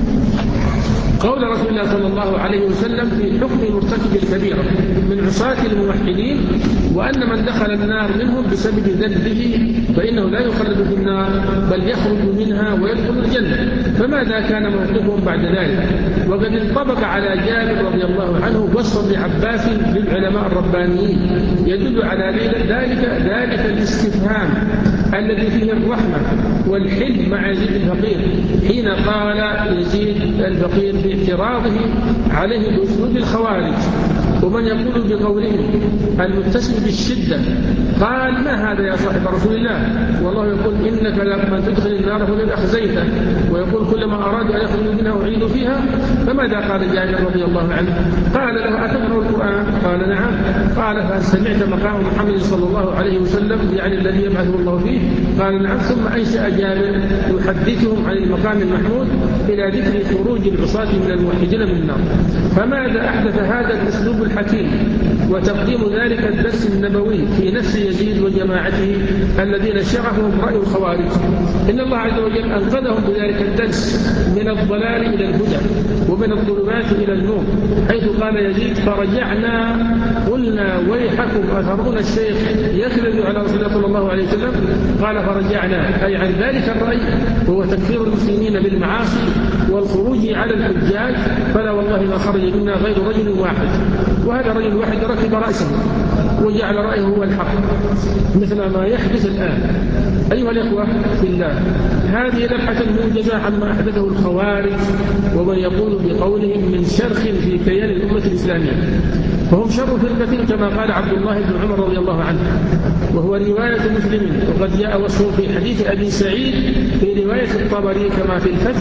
قول رسول الله صلى الله عليه وسلم في حكم مرتكب الكبيرة من عصاة الموحدين، وأن من دخل النار منهم بسبب ذنبه فإنه لا يخلد في النار بل يخرج منها ويدخل الجنة. فماذا كان موقفهم بعد ذلك؟ وقد انطبق على جابر رضي الله عنه وصف ابن عباس للعلماء الربانيين يدل على ذلك ذلك الاستفهام الذي فيه الرحمة والحلم مع يزيد الفقير حين قال يزيد الفقير باعتراضه عليه بأسلوب الخوارج ومن يقول بقولهم المتسم بالشدة، قال ما هذا يا صاحب رسول الله؟ والله يقول إنك لمن تدخل النار فقد أخزيته، ويقول كلما أرادوا أن يخرجوا منها أعيدوا فيها. فماذا قال جابر رضي الله عنه؟ قال له أتقرأ القرآن؟ قال نعم. قال فهل سمعت مقام محمد صلى الله عليه وسلم يعني الذي يبعثه الله فيه؟ قال نعم. ثم أنشأ جابر يحدثهم عن المقام المحمود إلى ذكر خروج العصاة من الموحدين من النار. فماذا أحدث هذا الأسلوب الحكيم وتقديم ذلك الدرس النبوي في نفس يزيد وجماعته الذين شغفهم رأي الخوارج؟ إن الله عز وجل أنقذهم بذلك الدرس من الضلال إلى الهدى ومن الظلمات إلى النور، حيث قال يزيد فرجعنا قلنا ويحكم أثرون الشيخ يكذب على رسول الله صلى الله عليه وسلم. قال فرجعنا أي عن ذلك الرأي وهو تكفير المسلمين بالمعاصي والخروج على الحجاج، فلا والله ما خرج منا غير رجل واحد، وهذا رجل واحد ركب رأسه وجعل رأيه هو الحق مثل ما يحدث الآن. أيها الإخوة في الله، هذه لمحة موجزة عما أحدثه الخوارج ومن يقول بقولهم من شرخ في كيان الأمة الإسلامية، فهم شر فرقة كما قال عبد الله بن عمر رضي الله عنه، وهو رواية مسلم، وقد جاء وصفه في حديث أبي سعيد في رواية الطبري كما في الفتح: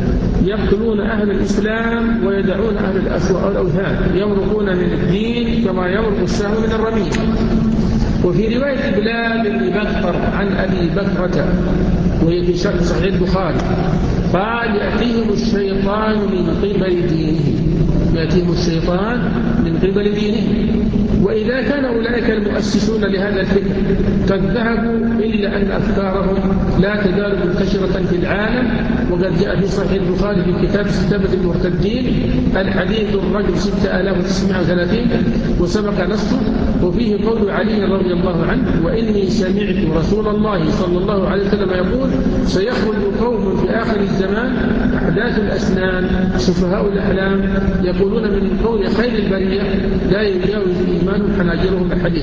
يقتلون أهل الإسلام ويدعون أهل الأوثان، يمرقون من الدين كما يمرق السهم من الرمي. وفي رواية بلال بن بكر عن أبي بكرة وهي في شرح صحيح البخاري قال: يأتيهم الشيطان من قبل دينه، يأتيهم الشيطان من قبل دينه. وإذا كان أولئك المؤسسون لهذا الفكر قد ذهبوا إلا أن أفكارهم لا تزال منتشرة في العالم، وقد جاء في صحيح البخاري في كتاب ستة المرتدين الحديث الرجل ستة آلاف وتسعمائة وثلاثين وسبق نصه، وفيه قول علي رضي الله عنه: وإني سمعت رسول الله صلى الله عليه وسلم يقول: سيخرج قوم في آخر الزمان أحداث الأسنان سفهاء الأحلام يقولون من قول خير البرية لا يجاوز إيمان حناجرهم الحديث.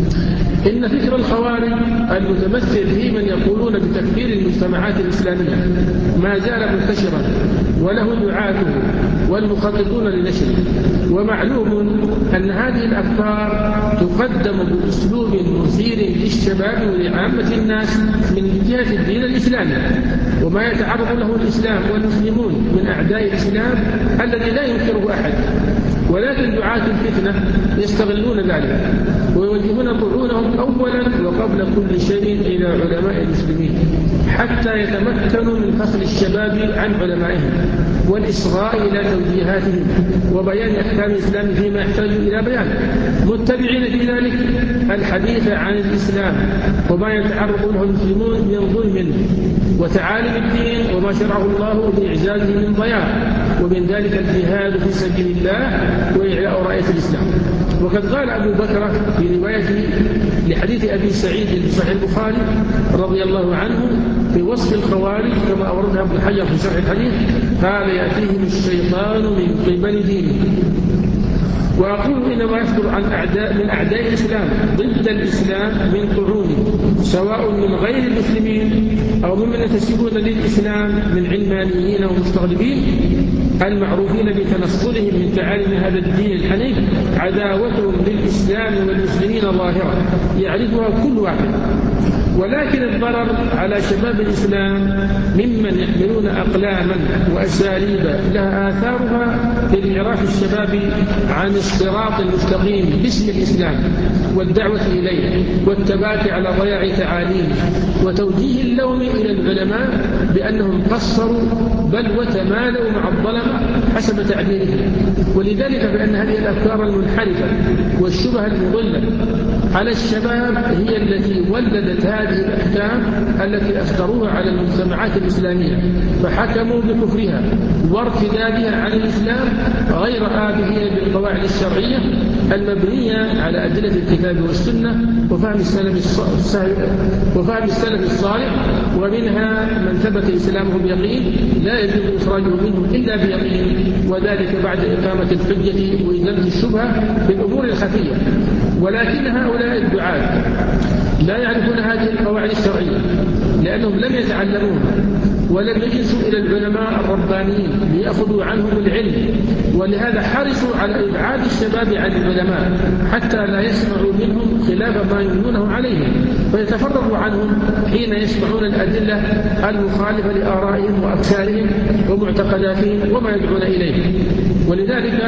إن فكر الخوارج المتمثل في من يقولون بتكفير المجتمعات الإسلامية ما زال منتشرا وله دعاته والمخططون لنشره، ومعلوم أن هذه الأفكار تقدم بأسلوب مثير للشباب ولعامة الناس من جهة الدين الإسلامي وما يتعرض له الإسلام والمسلمون من أعداء الإسلام الذي لا ينكره أحد، ولكن دعاة الفتنة يستغلون ذلك ويوجهون طعونهم أولا وقبل كل شيء إلى علماء المسلمين حتى يتمكنوا من فصل الشباب عن علمائهم والإصغاء إلى توجيهاتهم وبيان أحكام الإسلام فيما يحتاج إلى بيان، متبعين في ذلك الحديث عن الإسلام وما يتعرض له المسلمون من ظلم وتعاليم الدين وما شرعه الله بإعزازه من ضياع، ومن ذلك الجهاد في سبيل الله وإعلاء راية الإسلام. وقد قال أبو بكر في روايته لحديث أبي سعيد في صحيح البخاري رضي الله عنه في وصف الخوارج كما أوردها ابن حجر في شرح الحديث، قال: يأتيهم الشيطان من قبل دينه. وأقول إنما يصدر عن أعداء من أعداء الإسلام ضد الإسلام من طعون، سواء من غير المسلمين أو ممن ينتسبون للإسلام من علمانيين ومستغربين المعروفين بتنصلهم من تعاليم هذا الدين الحنيف. عداوتهم للإسلام والمسلمين ظاهرة يعرفها كل واحد، ولكن الضرر على شباب الإسلام ممن يحملون أقلاما وأساليب لها آثارها في انحراف الشباب عن الصراط المستقيم باسم الإسلام والدعوة إليه والثبات على ضياع تعاليمه وتوجيه اللوم إلى العلماء بأنهم قصروا بل وتمالوا مع الظلمة حسب تعبيرهم. ولذلك فإن هذه الأفكار المنحرفة والشبه المضلة على الشباب هي التي ولدت هذه الأحكام التي أصدروها على المجتمعات الإسلامية فحكموا بكفرها وارتدادها عن الإسلام غير آبهية بالقواعد الشرعية المبنية على أدلة الكتاب والسنة وفهم السلف الصالح وفهم السلف الصالح ومنها من ثبت إسلامه بيقين لا يجوز إخراجه منه إلا بيقين، وذلك بعد إقامة الحجة وإزالة الشبهة في الأمور الخفية. ولكن هؤلاء الدعاة لا يعرفون هذه القواعد الشرعية لأنهم لم يتعلموها ولم يجلسوا إلى العلماء الربانيين ليأخذوا عنهم العلم، ولهذا حرصوا على إبعاد الشباب عن العلماء حتى لا يسمعوا منهم خلاف ما يمنونه عليهم فيتفرغوا عنهم حين يسمعون الأدلة المخالفة لآرائهم وأفكارهم ومعتقداتهم وما يدعون إليه. ولذلك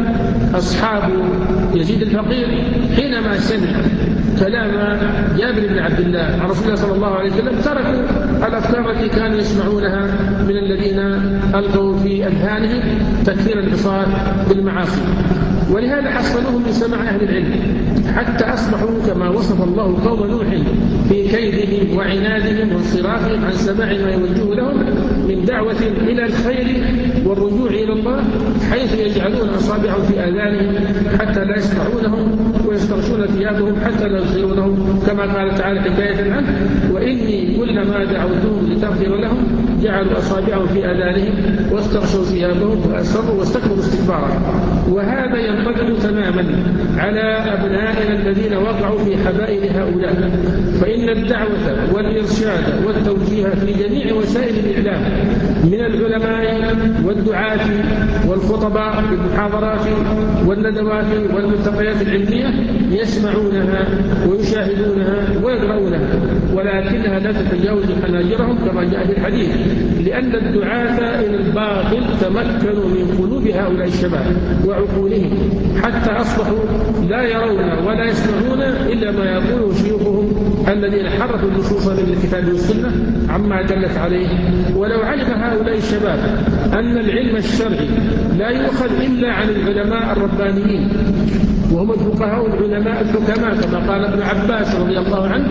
أصحاب يزيد الفقير حينما سمع كلام جابر بن عبد الله عن رسول الله صلى الله عليه وسلم تركوا الأفكار التي كانوا يسمعونها من الذين ألقوا في أذهانهم تكفير العصاة بالمعاصي، ولهذا حصلوهم من سماع أهل العلم حتى أصبحوا كما وصف الله قوم نوح في كيدهم وعنادهم وانصرافهم عن سماع ما يوجه لهم من دعوة إلى الخير والرجوع إلى الله، حيث يجعلون أصابعهم في آذانهم حتى لا يسمعونهم ويستغشون ثيابهم حتى لا يبصرونهم، كما قال تعالى حكاية عنه: وإني كلما دعوتهم لتغفر لهم جعلوا أصابعهم في آذانهم واستغشوا ثيابهم وأسروا واستكبروا استكبارا. وهذا ينطبق تماما على أبنائنا الذين وقعوا في حبائل هؤلاء، فإن الدعوة والإرشاد والتوجيه في جميع وسائل الإعلام من العلماء والدعاة والخطباء في المحاضرات والندوات والملتقيات العلمية يسمعونها ويشاهدونها ويقرؤونها، ولكنها لا تتجاوز حناجرهم كما جاء في الحديث، لأن الدعاة إلى الباطل تمكنوا من قلوب هؤلاء الشباب وعقولهم حتى أصبحوا لا يرون ولا يسمعون إلا ما يقوله شيوخهم الذين حرفوا النصوص من الكتاب والسنة عما دلت عليه. ولو علم هؤلاء الشباب أن العلم الشرعي لا يؤخذ إلا عن العلماء الربانيين وهم الفقهاء العلماء الحكماء كما قال ابن عباس رضي الله عنه: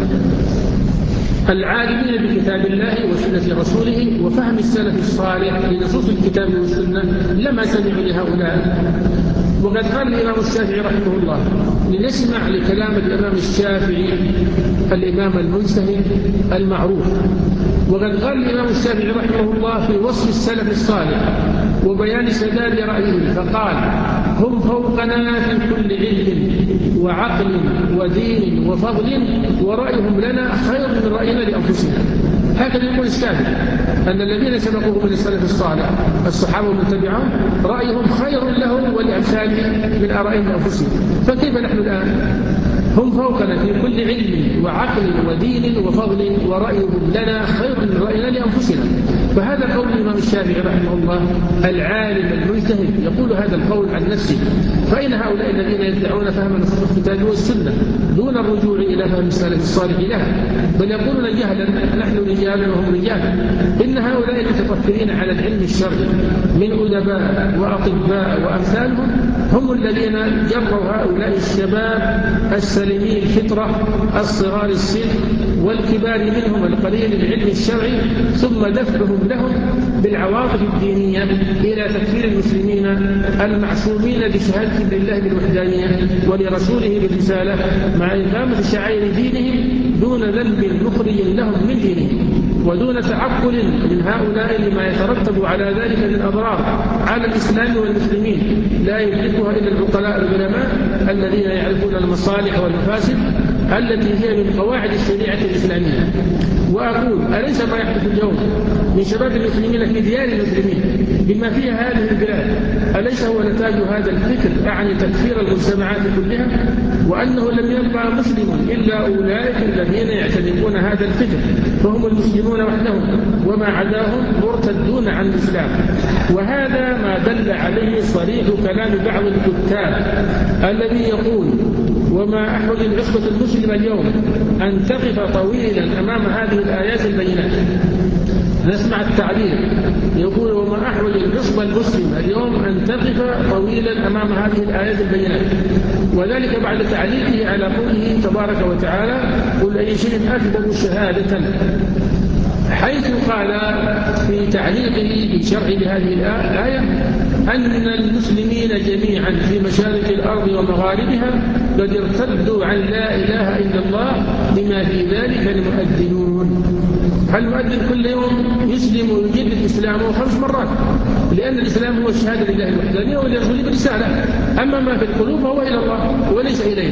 العالمين بكتاب الله وسنة رسوله وفهم السلف الصالح لنصوص الكتاب والسنة لما سمعوا لهؤلاء. وقد قال الإمام الشافعي رحمه الله: لنسمع لكلام الإمام الشافعي الإمام المجتهد المعروف. وقد قال الإمام الشافعي رحمه الله في وصف السلف الصالح وبيان سداد رأيه فقال: هم فوقنا في كل علم وعقل ودين وفضل ورأيهم لنا خير من رأينا لأنفسنا. هكذا يقول الشافعي أن الذين سبقوه من السلف الصالح الصحابة ومن تبعهم رأيهم خير لهم ولأمثالهم من آرائهم لأنفسهم، فكيف نحن الآن؟ هم فوقنا في كل علم وعقل ودين وفضل ورأيهم لنا خير من رأينا لأنفسنا. فهذا قول الإمام الشافعي رحمه الله العالم المجتهد يقول هذا القول عن نفسه. فإن هؤلاء الذين يدعون فهم نصوص الكتاب والسنة دون الرجوع إلى فهم السلف الصالح لها، بل يقولون جهلا: نحن رجال وهم رجال. إن هؤلاء المتطفلين على العلم الشرعي من أدباء وأطباء وأمثالهم هم الذين جروا هؤلاء الشباب السلمي الفطرة الصغار السن والكبار منهم القليل العلم الشرعي ثم دفعهم لهم بالعواطف الدينية إلى تكفير المسلمين المعصومين بشهادة لله بالوحدانية ولرسوله بالرسالة مع إقامة شعائر دينهم دون ذنب مخرج لهم من دينهم ودون تعقل من هؤلاء لما يترتب على ذلك من أضرار على الإسلام والمسلمين لا يدركها إلا العقلاء العلماء الذين يعرفون المصالح والمفاسد التي هي من قواعد الشريعة الإسلامية. وأقول: أليس ما يحدث اليوم من شباب المسلمين في ديار المسلمين بما فيها هذه البلاد أليس هو نتاج هذا الفكر أعني تكفير المجتمعات كلها؟ وأنه لم يبقى مسلم إلا أولئك الذين يعتنقون هذا الفكر فهم المسلمون وحدهم، وما عداهم مرتدون عن الإسلام. وهذا ما دل عليه صريح كلام بعض الكتاب الذي يقول: وما أحوج العصبة المسلم اليوم أن تقف طويلا أمام هذه الآيات البينات. نسمع التعبير يقول: وما أحوج العصبة المسلم اليوم أن تقف طويلا أمام هذه الآيات البينات، وذلك بعد تعليقه على قوله تبارك وتعالى: قل أي شيء أكبر شهادة، حيث قال في تعليقه بشرح لهذه الآية أن المسلمين جميعا في مشارق الأرض ومغاربها قد ارتدوا عن لا إله إلا الله بما في ذلك المؤذنون. المؤذن كل يوم يسلم ويجدد إسلامه خمس مرات، لأن الإسلام هو الشهادة لله الوحدانية ولرسوله بالرسالة، أما ما في القلوب فهو إلى الله وليس إليه.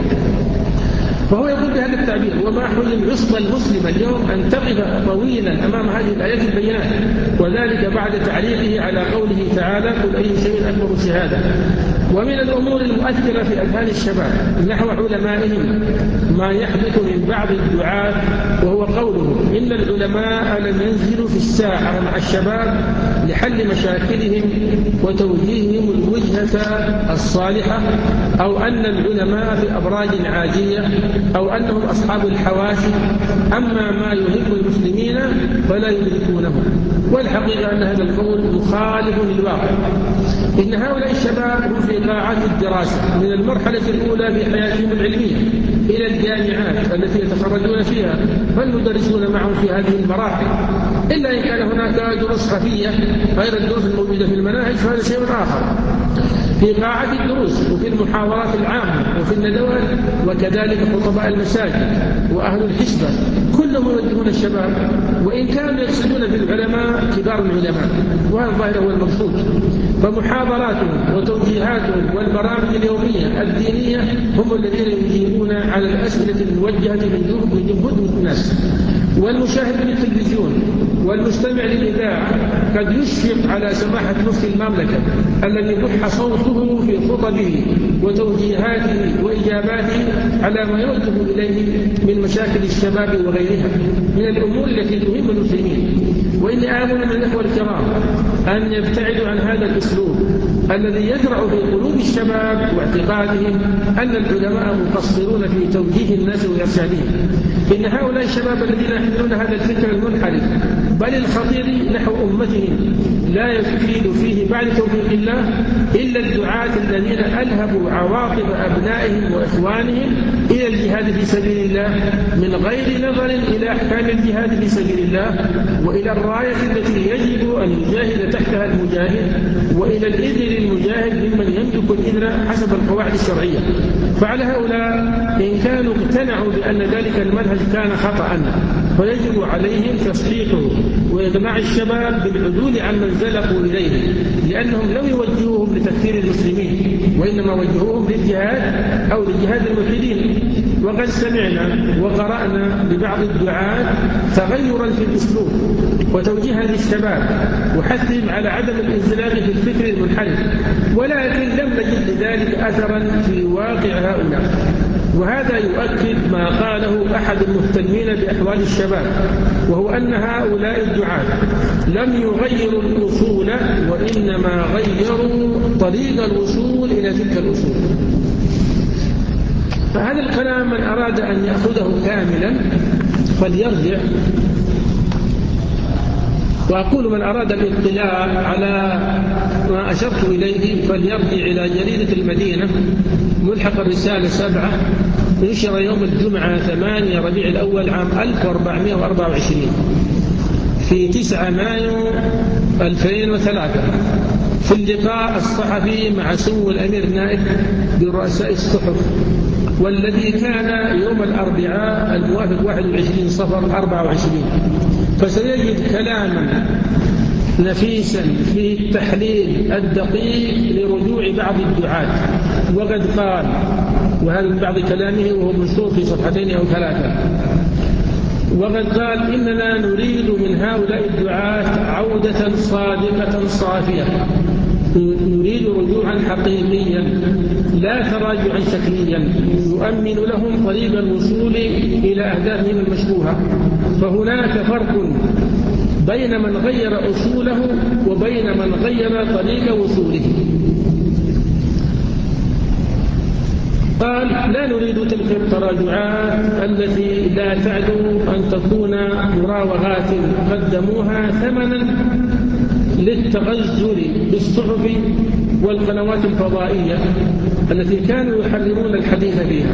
فهو يقول بهذا التعبير: وما أحوج العصبة المسلمة اليوم أن تقف طويلا أمام هذه الآيات البينات، وذلك بعد تعليقه على قوله تعالى: قل أي شيء أكبر شهادة. ومن الأمور المؤثرة في أذهان الشباب نحو علمائهم ما يحدث من بعض الدعاة، وهو قوله: إن العلماء لم ينزلوا في الساحة مع الشباب لحل مشاكلهم وتوجيههم الوجهة الصالحة، أو أن العلماء في أبراج عاجية، أو أنهم أصحاب الحواشي، أما ما يهم المسلمين فلا يدركونه. والحقيقة أن هذا القول مخالف للواقع. إن هؤلاء الشباب هم في قاعات الدراسة من المرحلة الأولى في حياتهم العلمية إلى الجامعات التي يتخرجون فيها، فالمدرسون معهم في هذه المراحل، إلا إن كان هناك دروس خفية غير الدروس الموجودة في المناهج فهذا شيء آخر. في قاعات الدروس وفي المحاضرات العامة وفي الندوات، وكذلك خطباء المساجد وأهل الحسبة كلهم يوجهون الشباب، وإن كانوا يقصدون بالعلماء كبار العلماء، وهذا الظاهر هو المقصود. فمحاضراتهم وتوجيهاتهم والبرامج اليومية الدينية هم الذين يجيبون على الأسئلة الموجهة من جمهور الناس. والمشاهد للتلفزيون والمستمع للإذاعة قد يشفق على سماحة مفتي المملكة الذي بح صوته في خطبه وتوجيهاته وإجاباته على ما يوجه إليه من مشاكل الشباب وغيرها من الأمور التي تهم المسلمين. وإني آمل من الإخوة الكرام أن يبتعدوا عن هذا الأسلوب الذي يزرع في قلوب الشباب واعتقادهم أن العلماء مقصرون في توجيه الناس وإرشادهم. إن هؤلاء الشباب الذين يحملون هذا الفكر المنحرف بل الخطير نحو أمتهم لا يفيد فيه بعد توفيق الله إلا الدعاة الذين ألهبوا عواطف أبنائهم وإخوانهم إلى الجهاد في سبيل الله من غير نظر إلى أحكام الجهاد في سبيل الله، وإلى الراية التي يجب أن يجاهد تحتها المجاهد، وإلى الإذن للمجاهد ممن يملك الإذن حسب القواعد الشرعية. فعلى هؤلاء إن كانوا اقتنعوا بأن ذلك المنهج كان خطأ فيجب عليهم تصحيحه وإقناع الشباب بالعدول عن من زلقوا إليه، لأنهم لم يوجهوهم لتكفير المسلمين وإنما وجهوهم للجهاد أو لجهاد الملحدين. وقد سمعنا وقرأنا لبعض الدعاة تغيرا في الأسلوب وتوجيها للشباب وحثهم على عدم الانزلاق في الفكر المنحرف، ولكن لم نجد لذلك أثرا في واقع هؤلاء. وهذا يؤكد ما قاله أحد المهتمين بأحوال الشباب، وهو أن هؤلاء الدعاة لم يغيروا الأصول وإنما غيروا طريق الوصول إلى تلك الأصول. فهذا الكلام من أراد أن يأخذه كاملا فليرجع، وأقول من أراد الاطلاع على ما أشرت إليه فليرجع إلى جريدة المدينة ملحق الرسالة سبعة نشر يوم الجمعة ثمانية ربيع الأول عام ألف وأربعمائة وأربعة وعشرين في تسعة مايو ألفين وثلاثة في اللقاء الصحفي مع سمو الأمير نائب برؤساء الصحف، والذي كان يوم الأربعاء الموافق واحد وعشرين صفر أربعة وعشرين. فسيجد كلاما نفيسا في التحليل الدقيق لرجوع بعض الدعاة. وقد قال، وهذا من بعض كلامه وهو منشور في صفحتين أو ثلاثة، وقد قال: إننا نريد من هؤلاء الدعاة عودة صادقة صافية، نريد تراجعا حقيقيا لا تراجعا شكليا يؤمن لهم طريق الوصول إلى أهدافهم المشبوهة. فهناك فرق بين من غير أصوله وبين من غير طريق وصوله. قال: لا نريد تلك التراجعات التي لا تعدو أن تكون مراوغات قدموها ثمنا للتغزل بالصحف والقنوات الفضائية التي كانوا يحررون الحديث فيها،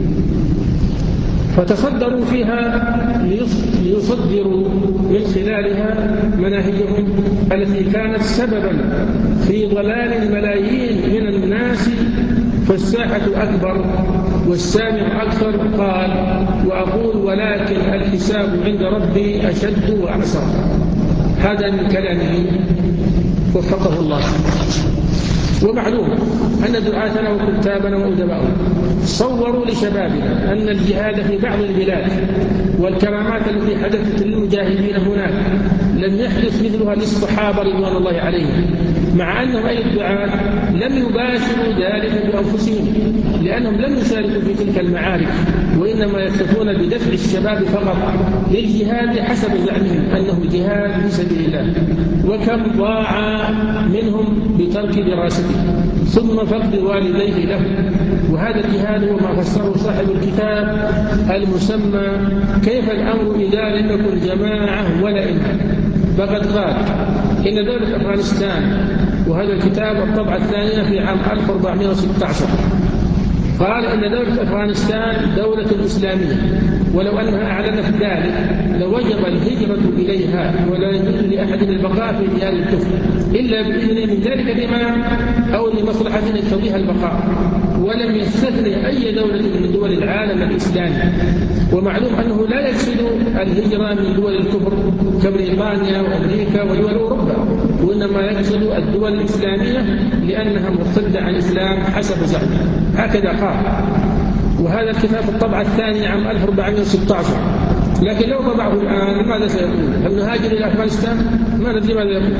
فتصدروا فيها ليصدروا من خلالها مناهجهم التي كانت سببا في ضلال الملايين من الناس، فالساحة أكبر والسامع أكثر. قال: وأقول ولكن الحساب عند ربي أشد وأعسر. هذا من كلامه وفقه الله. ومعلوم أن دعاتنا وكتابنا وأدباؤنا صوروا لشبابنا أن الجهاد في بعض البلاد والكرامات التي حدثت للمجاهدين هناك لم يحدث مثلها للصحابة رضوان الله عليهم، مع أنهم أي الدعاة لم يباشروا ذلك بأنفسهم لأنهم لم يشاركوا في تلك المعارك، وإنما يكتفون بدفع الشباب فقط للجهاد حسب زعمهم أنه جهاد في سبيل الله. وكم ضاع منهم بترك دراسته ثم فقد والديه له. وهذا الجهاد هو ما فسره صاحب الكتاب المسمى كيف الأمر إذا لم يكن جماعة ولا إمام. فقد قال إن دولة أفغانستان، وهذا الكتاب الطبعة الثانية في عام ألف وأربعمائة وستة عشر، قال إن دولة أفغانستان دولة إسلامية، ولو أنها أعلنت ذلك لوجب الهجرة إليها ولا يجوز لأحد البقاء في ديار الكفر إلا بإذن من ذلك الإمام أو لمصلحة يقتضيها البقاء، ولم يستثني أي دولة من دول العالم الإسلامي. ومعلوم أنه لا يقصد الهجرة من دول الكفر كبريطانيا وأمريكا ودول أوروبا، وإنما يقصد الدول الإسلامية لأنها مرتدة عن الإسلام حسب زعمه. هكذا قال. وهذا الكتاب الطبعة الثانية عام ألف وأربعمائة وستة عشر. لكن لو طبعه الآن ماذا سيقول؟ هل نهاجر إلى أفغانستان؟ ما ندري ماذا يقول.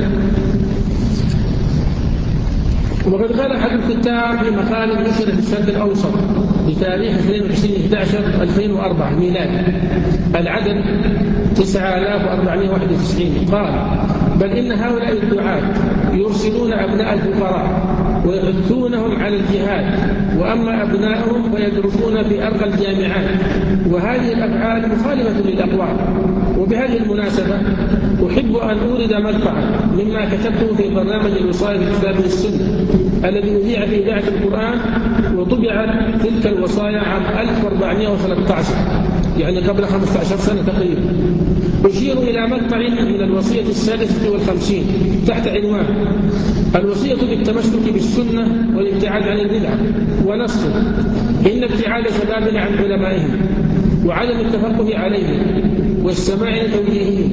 وقد قال أحد الكتاب في مقال نشر في الشرق الأوسط بتاريخ اثنين وعشرين أحد عشر ألفين وأربعة ميلادي العدد تسعة آلاف وأربعمائة وواحد وتسعين، قال: بل إن هؤلاء الدعاة يرسلون أبناء الفقراء ويحثونهم على الجهاد، وأما أبنائهم فيدرسون في أرقى الجامعات، وهذه الأفعال مخالفة للأقوال. وبهذه المناسبة أحب أن أورد مقطعا مما كتبته في برنامج الوصايا في الكتاب والسنة الذي أذيع في إذاعة القرآن، وطبعت تلك الوصايا عام ألف وأربعمائة وثلاثة عشر، يعني قبل خمسة عشر سنة تقريبا. أشير إلى مقطع من الوصية السادسة والخمسين تحت عنوان الوصية بالتمسك بالسنة والابتعاد عن البدع، ونص: إن ابتعاد شبابنا عن علمائهم وعدم التفقه عليهم والسماع لتوجيههم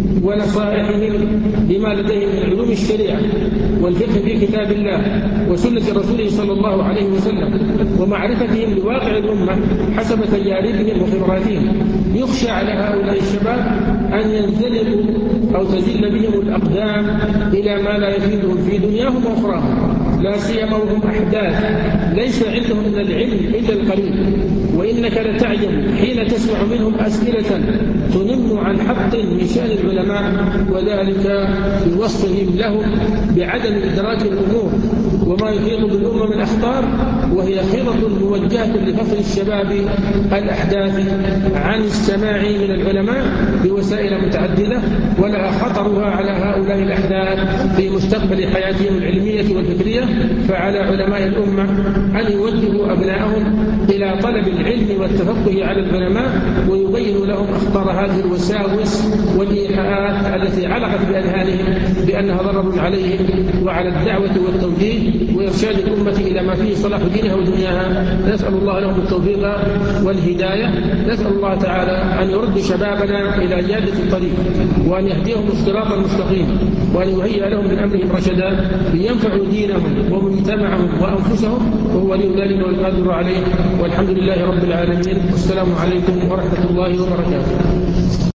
ونصائحهم بما لديهم من علوم الشريعة والفقه في كتاب الله وسنة رسوله صلى الله عليه وسلم، ومعرفتهم لواقع الأمة حسب تجاربهم وخبراتهم، يخشى على هؤلاء الشباب أن ينزلقوا أو تزل بهم الأقدام إلى ما لا يفيدهم في دنياهم وأخراهم، لا سيما وهم أحداث ليس عندهم من العلم إلا القليل. وإنك لتعجب حين تسمع منهم أسئلة تنم عن حق من شأن العلماء، وذلك بوصفهم لهم بعدم إدراك الأمور وما يحيط بالأمة من أخطار، وهي خطط موجهة لفصل الشباب الأحداث عن السماع من العلماء بوسائل متعددة، ولها خطرها على هؤلاء الأحداث في مستقبل حياتهم العلمية والفكرية. فعلى علماء الأمة أن يوجهوا أبنائهم إلى طلب العلم والتفقه على العلماء، ويبينوا لهم أخطار هذه الوساوس والإيحاءات التي علقت بأذهانهم بأنها ضرر عليهم وعلى الدعوة والتوجيه وإرشاد الأمة إلى ما فيه صلاح دينها ودنياها. نسأل الله لهم التوفيق والهداية. نسأل الله تعالى أن يرد شبابنا إلى جادة الطريق، وأن يهديهم الصراط المستقيم، وأن يهيئ لهم من أمرهم رشدا لينفعوا دينهم ومجتمعهم وأنفسهم، وهو ولي ذلك والقادر عليه. والحمد لله رب العالمين، والسلام عليكم ورحمة الله وبركاته.